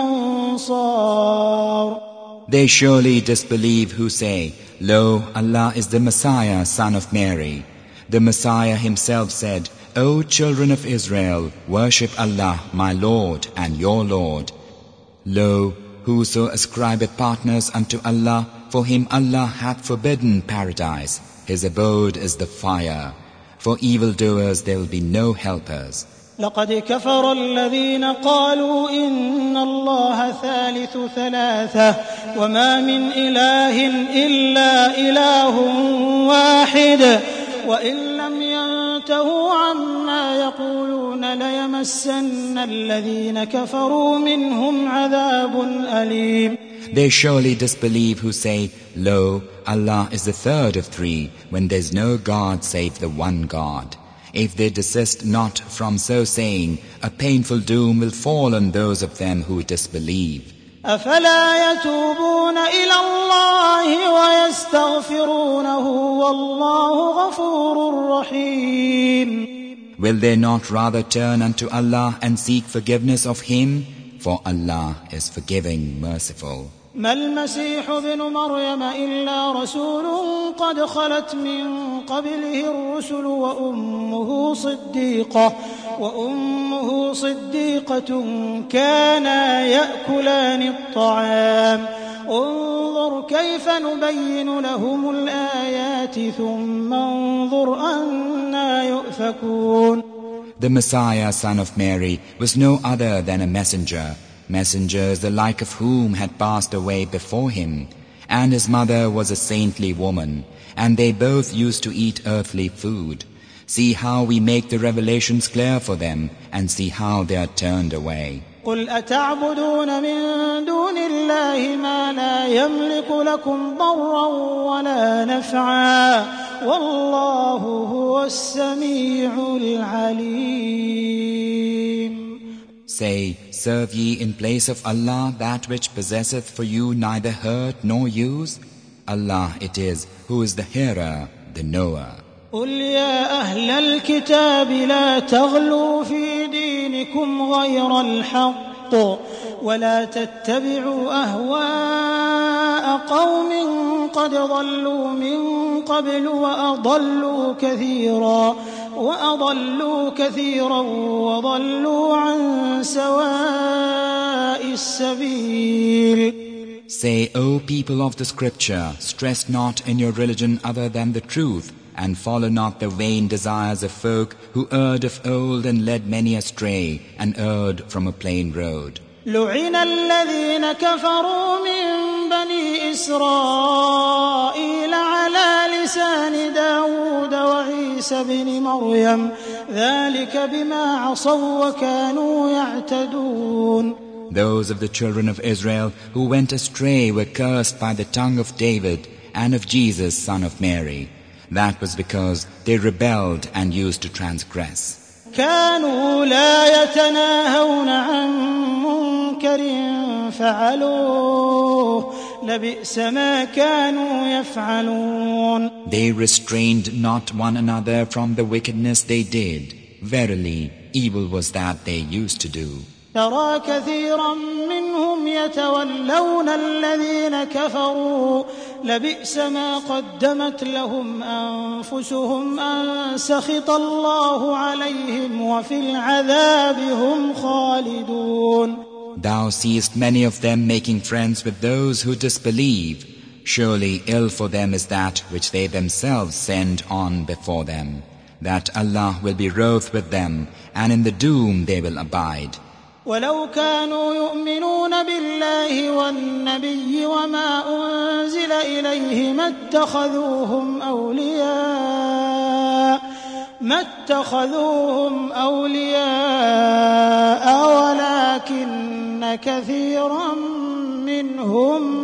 أنصار. They surely disbelieve who say, Lo, Allah is the Messiah, son of Mary. The Messiah himself said, O children of Israel, worship Allah, my Lord and your Lord. Lo, whoso ascribeth partners unto Allah, for him Allah hath forbidden paradise. His abode is the fire. For evildoers there will be no helpers. لقد كفر الذين قالوا إن الله ثالث ثلاثة وما من إله إلا إله واحد وإن لم ينتهوا عما يقولون ليمسن الذين كفروا منهم عذاب أليم. They surely disbelieve who say, Lo, Allah is the third of three, when there is no God save the one God. If they desist not from so saying, a painful doom will fall on those of them who disbelieve. أفلا يتوبون إلى الله ويستغفرونه والله غفور رحيم. Will they not rather turn unto Allah and seek forgiveness of Him? For Allah is forgiving, merciful. ما المسيح ابن مريم إلا رسول قد خلت من قبله الرسل وأمه صديقة وأمه صديقة كانا يأكلان الطعام انظر كيف نبين لهم الآيات ثم انظر أنى يؤفكون. The Messiah, son of Mary, was no other than a messenger. Messengers the like of whom had passed away before him, and his mother was a saintly woman, and they both used to eat earthly food. See how we make the revelations clear for them, and see how they are turned away. قل أتعبدون من دون الله ما لا يملك لكم ضرا ولا نفعا والله هو السميع العليم. Say, serve ye in place of Allah that which possesseth for you neither hurt nor use? Allah it is who is the hearer, the knower. قل يا أهل الكتاب لا تغلوا في دينكم غير الحق ولا تتبعوا أهواء قوم قد ضلوا من قبل وأضلوا كثيرا وأضلوا كثيرا وضلوا عن سواء السبيل. Say, O people of the scripture, stress not in your religion other than the truth, and follow not the vain desires of folk who erred of old and led many astray and erred from a plain road. لعن الذين كفروا من بني إسرائيل على لسان داود وعيسى بن مريم ذلك بما عصوا وكانوا يعتدون. Those of the children of Israel who went astray were cursed by the tongue of David and of Jesus, son of Mary. That was because they rebelled and used to transgress. كانوا لا يتناهون عن منكر فعلوه لبئس ما كانوا يفعلون. They restrained not one another from the wickedness they did. Verily, evil was that they used to do. ترى كثيرا منهم يتولون الذين كفروا لبئس ما قدمت لهم أنفسهم أن سخط الله عليهم وفي العذاب هم خالدون. Thou seest many of them making friends with those who disbelieve. Surely ill for them is that which they themselves send on before them, that Allah will be wroth with them, and in the doom they will abide. ولو كانوا يؤمنون بالله والنبي وما أنزل إليه ما اتخذوهم أولياء ما اتخذوهم أولياء ولكن كثيرا منهم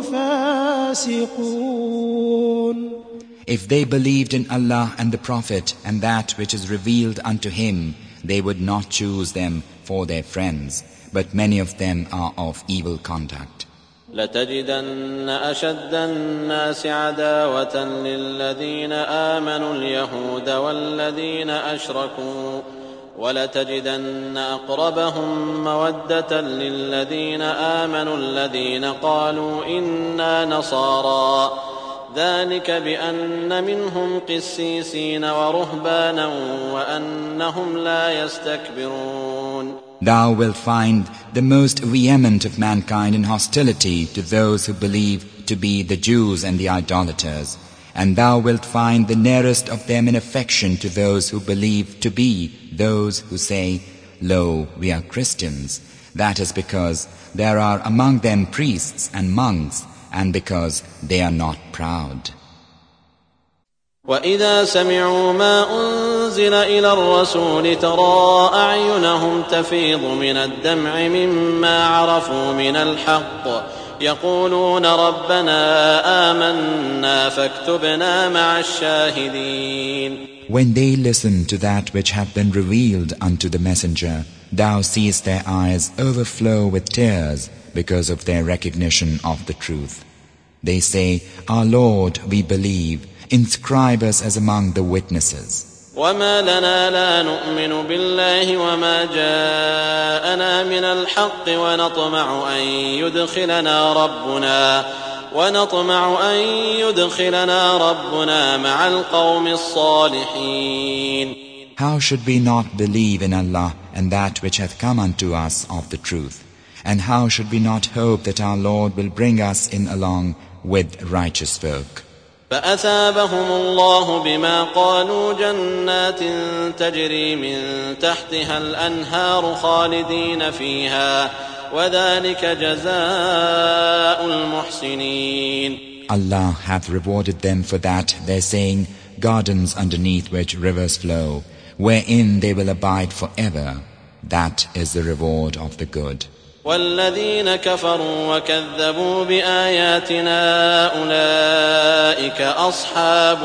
فاسقون. If they believed in Allah and the Prophet and that which is revealed unto him, they would not choose them for their friends, but many of them are of evil conduct. لتجدن أشد الناس عداوة للذين آمنوا اليهود والذين أشركوا ولتجدن أقربهم مودة للذين آمنوا الذين قالوا إنا نصارى ذلك بأن منهم قسيسين ورهبانا وأنهم لا يستكبرون. Thou wilt find the most vehement of mankind in hostility to those who believe to be the Jews and the idolaters, and thou wilt find the nearest of them in affection to those who believe to be those who say, Lo, we are Christians. That is because there are among them priests and monks, and because they are not proud. وَإِذَا سَمِعُوا مَا أُنزِلَ إِلَى الرَّسُولِ تَرَى أَعْيُنَهُمْ تَفِيضُ مِنَ الدَّمْعِ مِمَّا عَرَفُوا مِنَ الْحَقِّ يَقُولُونَ رَبَّنَا آمَنَّا فَاكْتُبْنَا مَعَ الشَّاهِدِينَ. When they listen to that which hath been revealed unto the messenger, thou seest their eyes overflow with tears because of their recognition of the truth. They say, Our Lord, we believe, inscribe us as among the witnesses. وما لنا لا نؤمن بالله وما جاءنا من الحق ونطمع أن يدخلنا ربنا ونطمع أن يدخلنا ربنا مع القوم الصالحين. How should we not believe in Allah and that which hath come unto us of the truth? And how should we not hope that our Lord will bring us in along with righteous folk? فأثابهم الله بما قالوا جنات تجري من تحتها الأنهار خالدين فيها وذلك جزاء المحسنين. Allah hath rewarded them for that, their saying, gardens underneath which rivers flow, wherein they will abide forever. That is the reward of the good. والذين كفروا وكذبوا بآياتنا أولئك أصحاب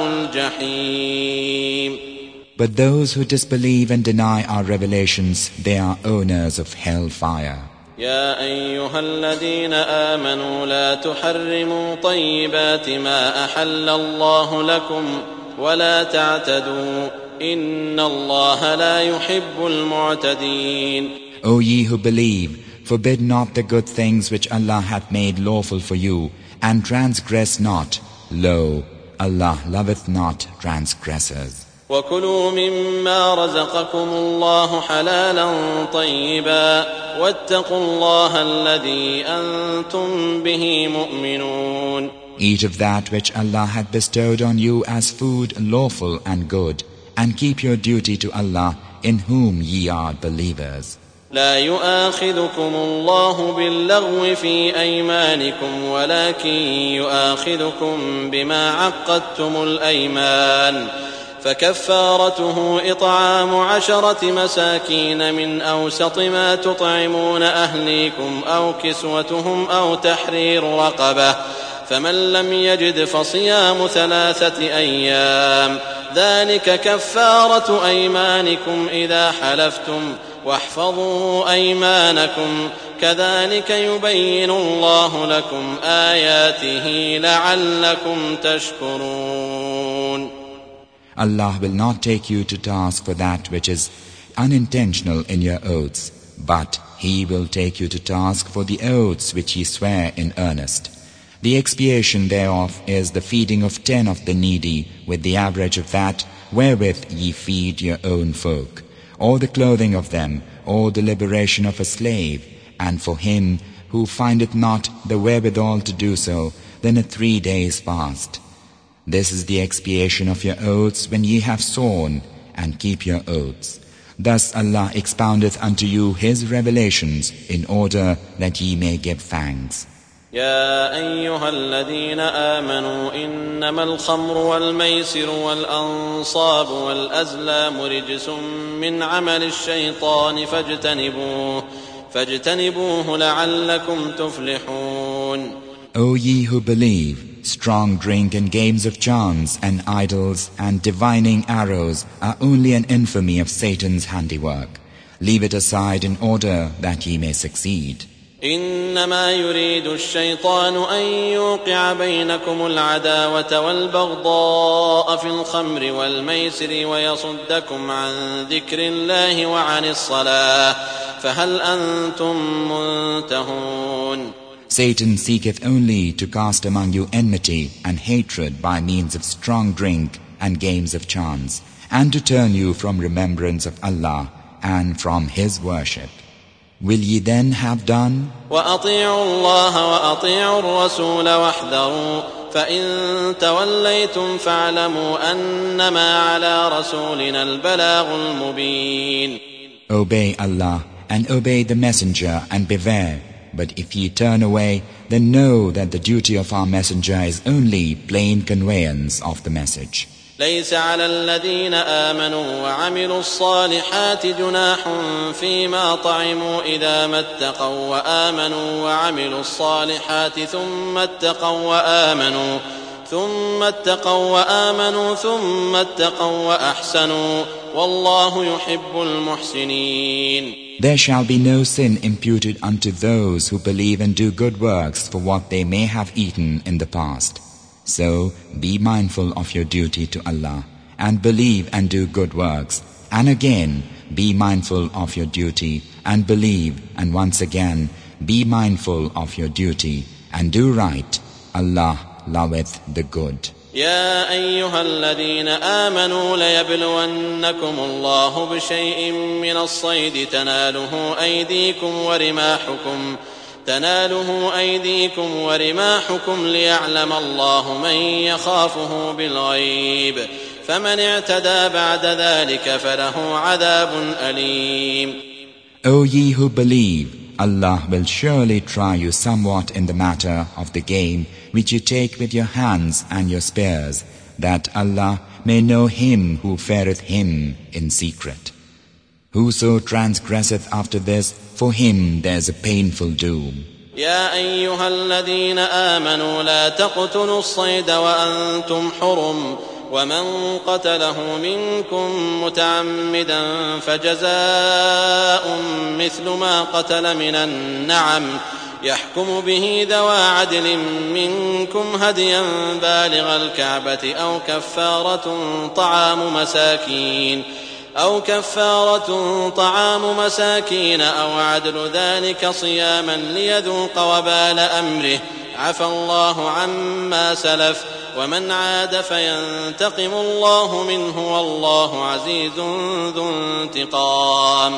الجحيم. But those who disbelieve and deny our revelations, they are owners of hellfire. يا أيها الذين آمنوا لا تحرموا طيبات ما أحل الله لكم ولا تعتدوا إن الله لا يحب المعتدين. O ye who believe, forbid not the good things which Allah hath made lawful for you, and transgress not. Lo, Allah loveth not transgressors. وَكُلُوا مِمَّا رَزَقَكُمُ اللَّهُ حَلَالًا طَيِّبًا وَاتَّقُوا اللَّهَ الَّذِي أَنْتُمْ بِهِ مُؤْمِنُونَ. Eat of that which Allah hath bestowed on you as food lawful and good, and keep your duty to Allah in whom ye are believers. لا يؤاخذكم الله باللغو في أيمانكم ولكن يؤاخذكم بما عقدتم الأيمان فكفارته إطعام عشرة مساكين من أوسط ما تطعمون أهليكم أو كسوتهم أو تحرير رقبة فمن لم يجد فصيام ثلاثة أيام ذلك كفارة أيمانكم إذا حلفتم واحفظوا أيمانكم كذلك يبين الله لكم آياته لعلكم تشكرون. Allah will not take you to task for that which is unintentional in your oaths. but he will take you to task for the oaths which ye swear in earnest. The expiation thereof is the feeding of ten of the needy with the average of that wherewith ye feed your own folk, or the clothing of them, or the liberation of a slave, and for him who findeth not the wherewithal to do so, then a three days fast. This is the expiation of your oaths when ye have sworn, and keep your oaths. Thus Allah expoundeth unto you His revelations in order that ye may give thanks. يا أيها الذين آمنوا إنما الخمر والميسر والأنصاب والأزلام رجس من عمل الشيطان فاجتنبوه فاجتنبوه لعلكم تفلحون. O ye who believe, strong drink and games of chance and idols and divining arrows are only an infamy of Satan's handiwork. Leave it aside in order that ye may succeed. إنما يريد الشيطان أن يوقع بينكم العداوة والبغضاء في الخمر والميسر ويصدكم عن ذكر الله وعن الصلاة فهل أنتم منتهون. Satan seeketh only to cast among you enmity and hatred by means of strong drink and games of chance, and to turn you from remembrance of Allah and from His worship. Will ye then have done? وَأَطِيعُوا اللَّهَ وَأَطِيعُوا الرَّسُولَ وَاحْذَرُوا فَإِن تَوَلَّيْتُمْ فَاعْلَمُوا أَنَّمَا عَلَى رَسُولِنَا الْبَلَاغُ الْمُبِينُ. Obey Allah and obey the Messenger and beware. But if ye turn away, then know that the duty of our messenger is only plain conveyance of the message. ليس على الذين آمنوا وعملوا الصالحات جناح فيما طعموا إذا ما اتقوا وآمنوا وعملوا الصالحات ثم اتقوا وآمنوا ثم اتقوا وآمنوا ثم اتقوا وأحسنوا والله يحب المحسنين. There shall be no sin imputed unto those who believe and do good works for what they may have eaten in the past. So be mindful of your duty to Allah, and believe and do good works. And again, be mindful of your duty, and believe, and once again, be mindful of your duty, and do right. Allah loveth the good. يا أيها الذين آمنوا ليبلونكم الله بشيء من الصيد تناله أيديكم ورماحكم تناله أيديكم ورماحكم ليعلم الله من يخافه بالغيب فمن اعتدى بعد ذلك فله عذاب أليم. O ye who believe, Allah will surely try you somewhat in the matter of the game which you take with your hands and your spears, that Allah may know him who feareth him in secret. Whoso transgresseth after this, for him there is a painful doom. يا أيها الذين آمنوا لا تقتلوا الصيد وأنتم حرم ومن قتله منكم متعمدا فجزاء مثل ما قتل من النعم يحكم به ذوى عدل منكم هديا بالغ الكعبة أو كفارة طعام مساكين أو كفارة طعام مساكين أو عدل ذلك صياما ليذوق وبال أمره عفى الله عما سلف ومن عاد فينتقم الله منه والله عزيز ذو انتقام.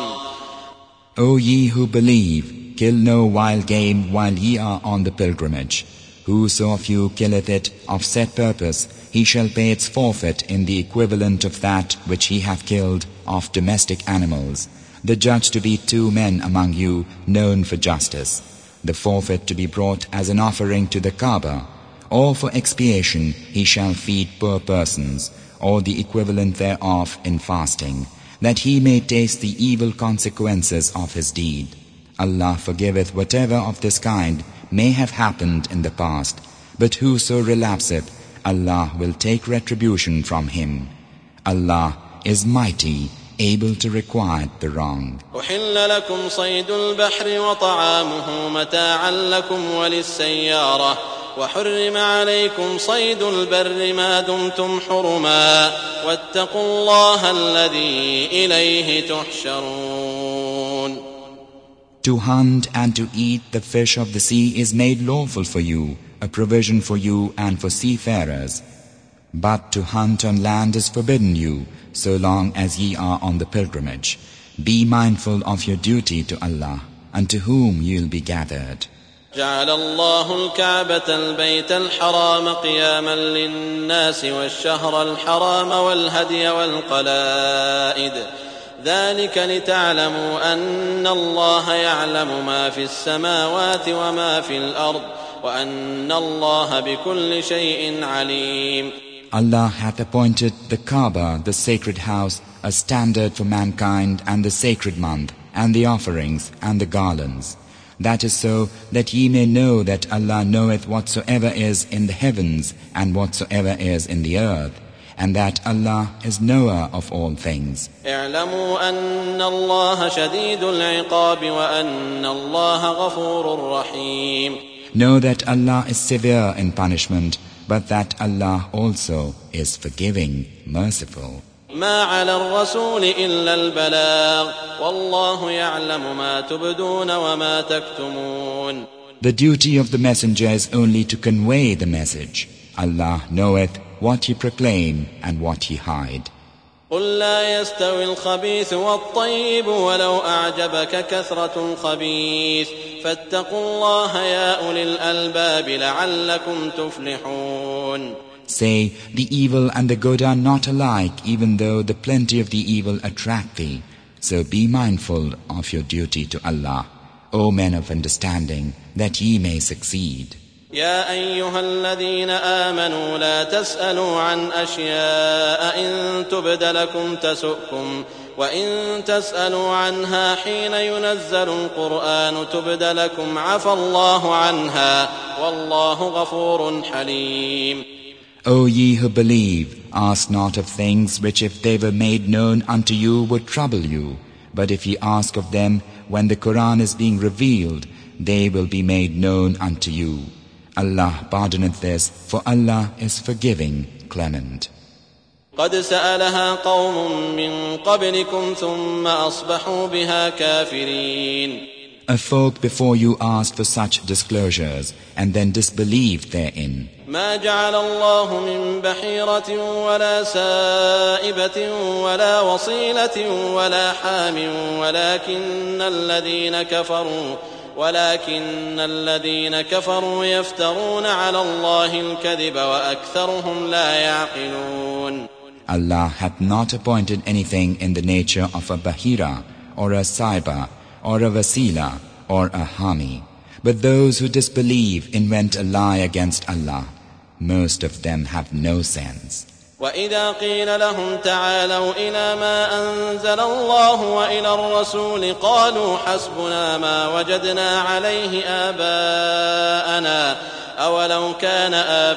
O ye who believe, kill no wild game while ye are on the pilgrimage. Whoso of you killeth it of set purpose, he shall pay its forfeit in the equivalent of that which he hath killed of domestic animals. The judge to be two men among you known for justice. The forfeit to be brought as an offering to the Kaaba, or for expiation he shall feed poor persons, or the equivalent thereof in fasting, that he may taste the evil consequences of his deed. Allah forgiveth whatever of this kind may have happened in the past, but whoso relapseth, Allah will take retribution from him. Allah is mighty, able to requite the wrong. أحل لكم صيد البحر وطعامه متاعا لكم وللسيارة وحرم عليكم صيد البر ما دمتم حرما واتقوا الله الذي إليه تحشرون. To hunt and to eat the fish of the sea is made lawful for you, a provision for you and for seafarers. But to hunt on land is forbidden you, so long as ye are on the pilgrimage. Be mindful of your duty to Allah, unto whom you'll be gathered. جعل الله الكعبة البيت الحرام قياما للناس والشهر الحرام والهدي والقلائد ذلك لتعلموا أن الله يعلم ما في السماوات وما في الأرض وأن الله بكل شيء عليم. Allah hath appointed the Kaaba, the sacred house, a standard for mankind, and the sacred month, and the offerings, and the garlands. That is so that ye may know that Allah knoweth whatsoever is in the heavens and whatsoever is in the earth, and that Allah is knower of all things. اعلموا أن الله شديد العقاب وأن الله غفور رحيم. Know that Allah is severe in punishment, but that Allah also is forgiving, merciful. ما على الرسول إلا البلاغ والله يعلم ما تبدون وما تكتمون. The duty of the messenger is only to convey the message. Allah knoweth what ye proclaim and what ye hide. قل لا يستوي الخبيث والطيب ولو أعجبك كثرة الخبيث فاتقوا الله يا أولي الألباب لعلكم تفلحون. Say, the evil and the good are not alike, even though the plenty of the evil attract thee. So be mindful of your duty to Allah, O men of understanding, that ye may succeed. يا أيها الذين آمنوا لا تسألوا عن أشياء إن تبد لكم تسؤكم وإن تسألوا عنها حين ينزل القرآن تبد لكم عفى الله عنها والله غفور حليم. O ye who believe, ask not of things which if they were made known unto you would trouble you. But if ye ask of them when the Quran is being revealed, they will be made known unto you. Allah pardoneth this, for Allah is forgiving, clement. قد سألها قوم من قبلكم ثم أصبحوا بها كافرين. A folk before you asked for such disclosures and then disbelieved therein. ما جعل الله من بحيرة ولا سائبة ولا وصيلة ولا حام ولكن الذين كفروا ولكن الذين كفروا يفترون على الله الكذب وأكثرهم لا يعقلون. Allah hath not appointed anything in the nature of a Bahira or a Saiba or a Wasila or a Hami. But those who disbelieve invent a lie against Allah. Most of them have no sense. وإذا قيل لهم تعالوا إلى ما أنزل الله وإلى الرسول قالوا حسبنا ما وجدنا عليه آباءنا أولو كان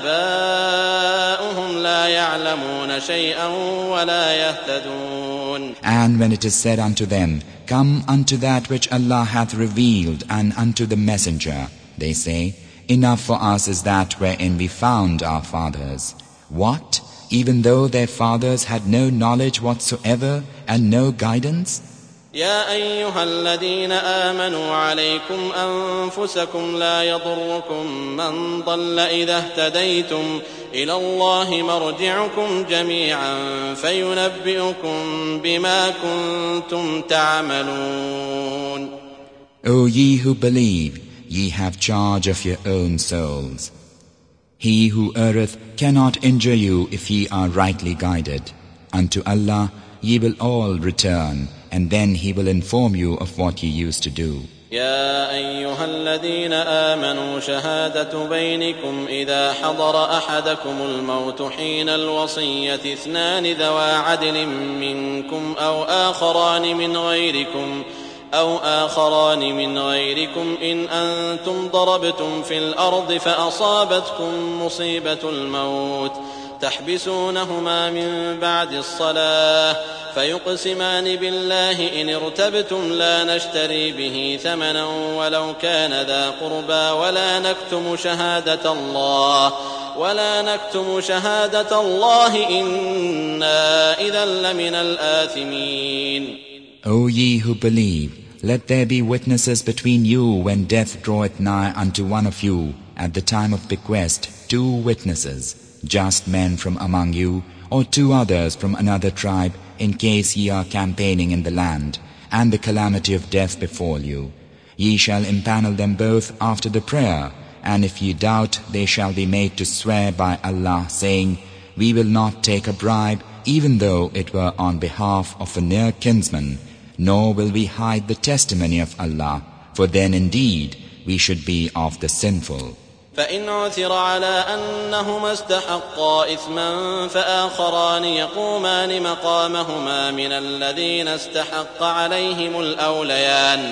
آباؤهم لا يعلمون شيئا ولا يهتدون. And when it is said unto them, come unto that which Allah hath revealed and unto the messenger, they say, enough for us is that wherein we found our fathers. What? Even though their fathers had no knowledge whatsoever and no guidance? يا أيها الذين آمنوا عليكم أنفسكم لا يضركم من ضل إذا اهتديتم إلى الله مرجعكم جميعا فينبئكم بما كنتم تعملون. O ye who believe, ye have charge of your own souls. He who erreth cannot injure you if ye are rightly guided. Unto Allah ye will all return, and then He will inform you of what ye used to do. يا أيها الذين آمنوا شهادة بينكم إذا حضر أحدكم الموت حين الوصية اثنان ذوى عدل منكم أو آخران من غيركم أو آخران من غيركم إن أنتم ضربتم في الأرض فأصابتكم مصيبة الموت تحبسونهما من بعد الصلاة فيقسمان بالله إن ارتبتم لا نشتري به ثمنا ولو كان ذا قربى ولا نكتم شهادة الله ولا نكتم شهادة الله إنا إذا لمن الآثمين. O ye who believe, let there be witnesses between you when death draweth nigh unto one of you at the time of bequest, two witnesses, just men from among you, or two others from another tribe, in case ye are campaigning in the land, and the calamity of death befall you. Ye shall impanel them both after the prayer, and if ye doubt, they shall be made to swear by Allah, saying, We will not take a bribe, even though it were on behalf of a near kinsman, nor will we hide the testimony of Allah, for then indeed we should be of the sinful. فإن عثر على أنهما استحقا إثما فآخران يقومان مقامهما من الذين استحق عليهم الأوليان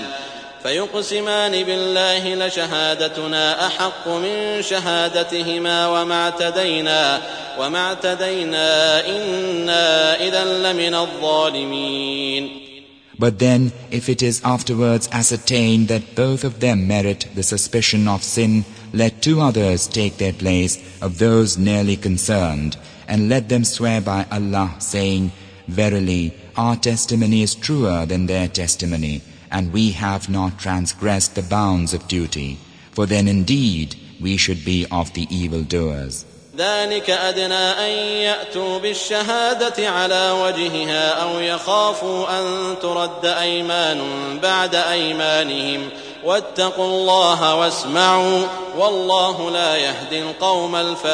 فيقسمان بالله لشهادتنا أحق من شهادتهما وما اعتدينا وما اعتدينا إنا إذا لمن الظالمين. But then, if it is afterwards ascertained that both of them merit the suspicion of sin, let two others take their place of those nearly concerned, and let them swear by Allah, saying, Verily, our testimony is truer than their testimony, and we have not transgressed the bounds of duty. For then indeed we should be of the evildoers. ذلك أدنى أن يأتوا بالشهادة على وجهها أو يخافوا أن ترد أيمان بعد أيمانهم واتقوا الله واسمعوا والله لا يهدي القوم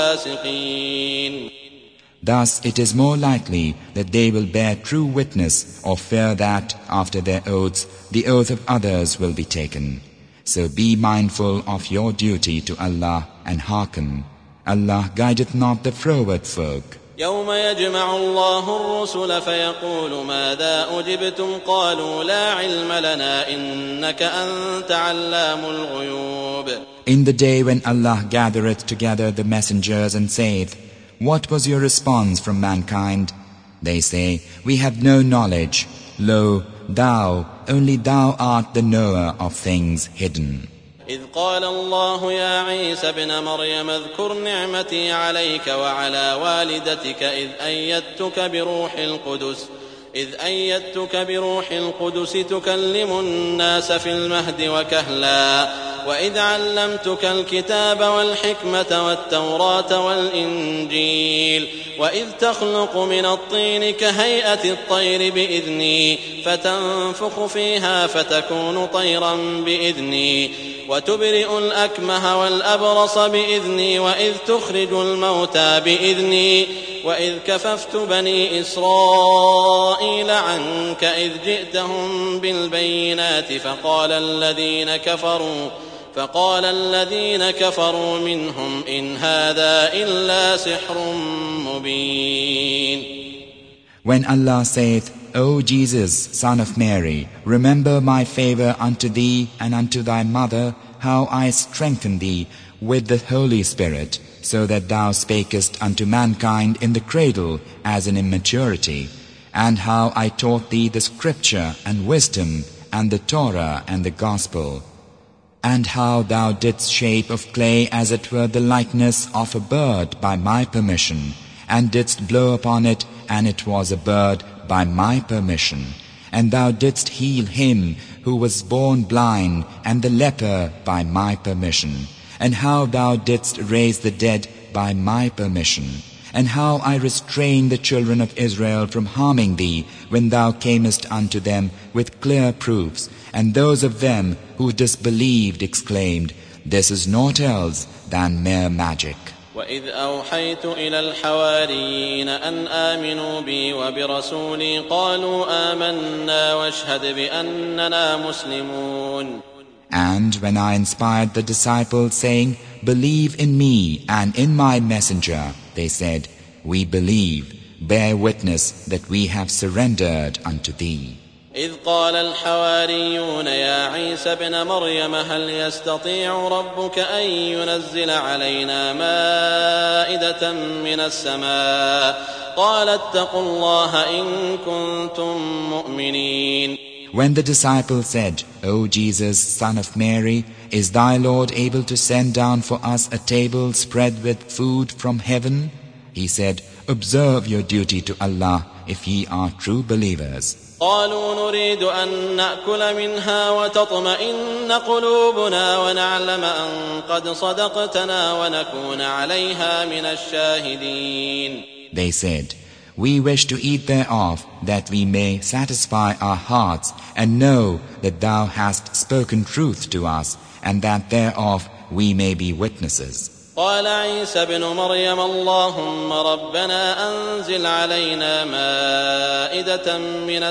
الفاسقين. Thus it is more likely that they will bear true witness or fear that, after their oaths, the oath of others will be taken. So be mindful of your duty to Allah and hearken. Allah guideth not the froward folk. يوم يجمع الله الرسل فيقول ماذا أجبتم قالوا لا علم لنا إنك أنت علام الغيوب. In the day when Allah gathereth together the messengers and saith, What was your response from mankind? They say, We have no knowledge. Lo, thou, only thou art the knower of things hidden. إذ قال الله يا عيسى ابن مريم اذكر نعمتي عليك وعلى والدتك إذ أيدتك بروح القدس إذ أيدتك بروح القدس تكلم الناس في المهد وكهلا وإذ علمتك الكتاب والحكمة والتوراة والإنجيل وإذ تخلق من الطين كهيئة الطير بإذني فتنفخ فيها فتكون طيرا بإذني وتبرئ الأكمه والأبرص بإذني وإذ تخرج الموتى بإذني وإذ كففت بني إسرائيل عنك إذ جئتهم بالبينات فقال الذين كفروا فقال الذين كفروا منهم إن هذا إلا سحر مبين. When Allah saith, O Jesus, son of Mary, remember my favor unto thee and unto thy mother, how I strengthened thee with the Holy Spirit, so that thou spakest unto mankind in the cradle as in immaturity, and how I taught thee the scripture and wisdom and the Torah and the gospel, and how thou didst shape of clay as it were the likeness of a bird by my permission, and didst blow upon it, and it was a bird by my permission, and thou didst heal him who was born blind and the leper by my permission, and how thou didst raise the dead by my permission, and how I restrained the children of Israel from harming thee when thou camest unto them with clear proofs, and those of them who disbelieved exclaimed, This is naught else than mere magic. وإذ أوحيت إلى الحواريين أن آمنوا بي وبرسولي قالوا آمنا واشهد بأننا مسلمون. And when I inspired the disciples, saying, Believe in me and in my messenger, they said, We believe, bear witness that we have surrendered unto thee. إذ قال الحواريون يا عيسى ابن مريم هل يستطيع ربك أن ينزل علينا مائدة من السماء قال اتقوا الله إن كنتم مؤمنين. When the disciple said, O Jesus, son of Mary, is thy Lord able to send down for us a table spread with food from heaven? He said, Observe your duty to Allah if ye are true believers. قالوا نريد أن نأكل منها وتطمئن قلوبنا ونعلم أن قد صدقتنا ونكون عليها من الشاهدين. They said, "We wish to eat thereof, that we may satisfy our hearts and know that thou hast spoken truth to us, and that thereof we may be witnesses." قال عيسى ابن مريم اللهم ربنا أنزل علينا مائدة من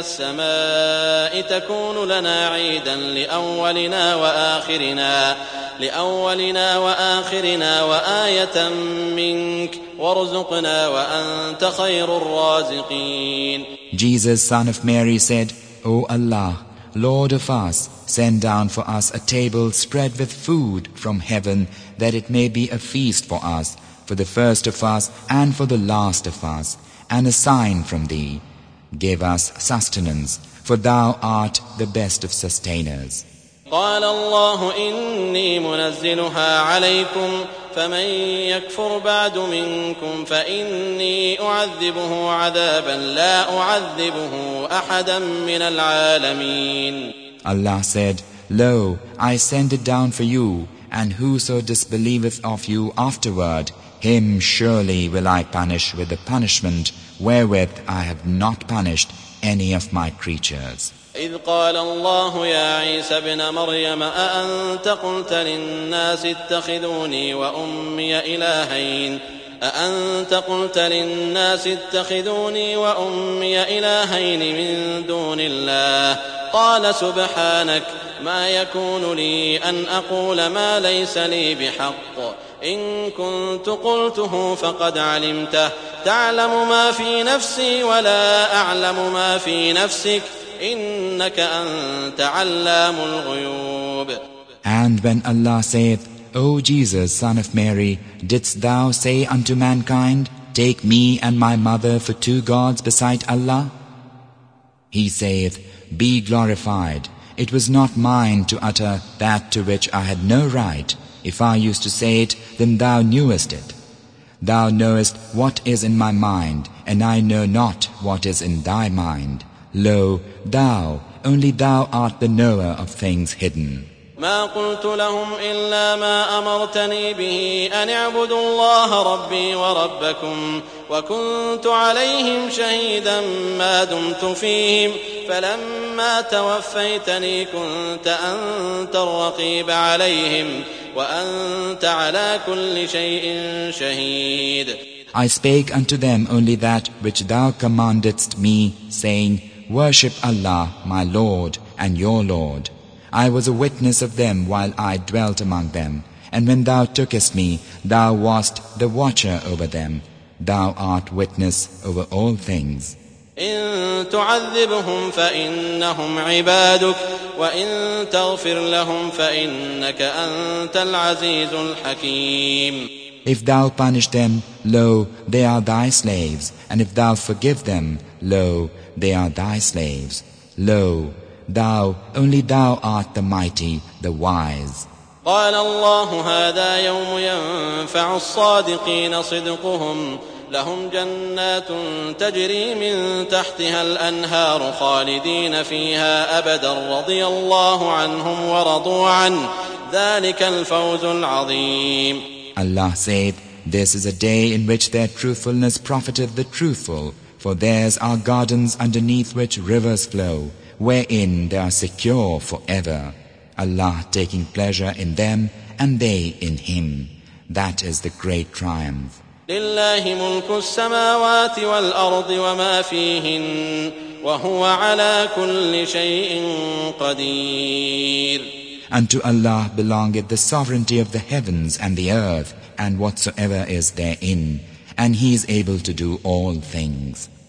السماء تكون لنا عيدا لأولنا وآخرنا لأولنا وآخرنا وآية منك وارزقنا وأنت خير الرازقين. Jesus, son of Mary, said, "O Allah, Lord of us, send down for us a table spread with food from heaven, that it may be a feast for us, for the first of us and for the last of us, and a sign from thee. Give us sustenance, for thou art the best of sustainers." قال الله إني منزلها عليكم فمن يكفر بعد منكم فإني أعذبه عذابا لا أعذبه أحدا من العالمين. Allah said, "Lo, I send it down for you, and whoso disbelieveth of you afterward, him surely will I punish with the punishment wherewith I have not punished any of my creatures." إذ قال الله يا عيسى ابن مريم أأنت قلت للناس اتخذوني وأمي إلهين أأنت قلت للناس اتخذوني وأمي إلهين من دون الله قال سبحانك ما يكون لي أن أقول ما ليس لي بحق إن كنت قلته فقد علمته تعلم ما في نفسي ولا أعلم ما في نفسك إنك أنت علام الغيوب. And when Allah saith, "O Jesus, son of Mary, didst thou say unto mankind, Take me and my mother for two gods beside Allah?" He saith, "Be glorified. It was not mine to utter that to which I had no right. If I used to say it, then thou knewest it. Thou knowest what is in my mind, and I know not what is in thy mind. Lo, thou, only thou art the knower of things hidden." ما قلت لهم إلا ما أمرتني به أن اعبدوا الله ربي وربكم وكنت عليهم شهيدا ما دمت فيهم فلما توفيتني كنت أنت الرقيب عليهم وأنت على كل شيء شهيد. I spake unto them only that which thou commandedst me, saying, "Worship Allah, my Lord and your Lord." I was a witness of them while I dwelt among them, and when thou tookest me, thou wast the watcher over them. Thou art witness over all things. إن تعذبهم فإنهم عبادك وإن تغفر لهم فإنك أنت العزيز الحكيم. If thou punish them, lo, they are thy slaves, and if thou forgive them, lo, they are thy slaves. Lo, thou, only thou art the mighty, the wise. قال الله هذا يوم ينفع الصادقين صدقهم لهم جنات تجري من تحتها الأنهار خالدين فيها أبدا رضي الله عنهم ورضوا عنه ذلك الفوز العظيم. Allah said, "This is a day in which their truthfulness profiteth the truthful, for theirs are gardens underneath which rivers flow, wherein they are secure forever. Allah taking pleasure in them, and they in Him. That is the great triumph." لله ملك السماوات والأرض وما فيهن وهو على كل شيء قدير. Unto Allah belongeth the sovereignty of the heavens and the earth, and whatsoever is therein, and He is able to do all things.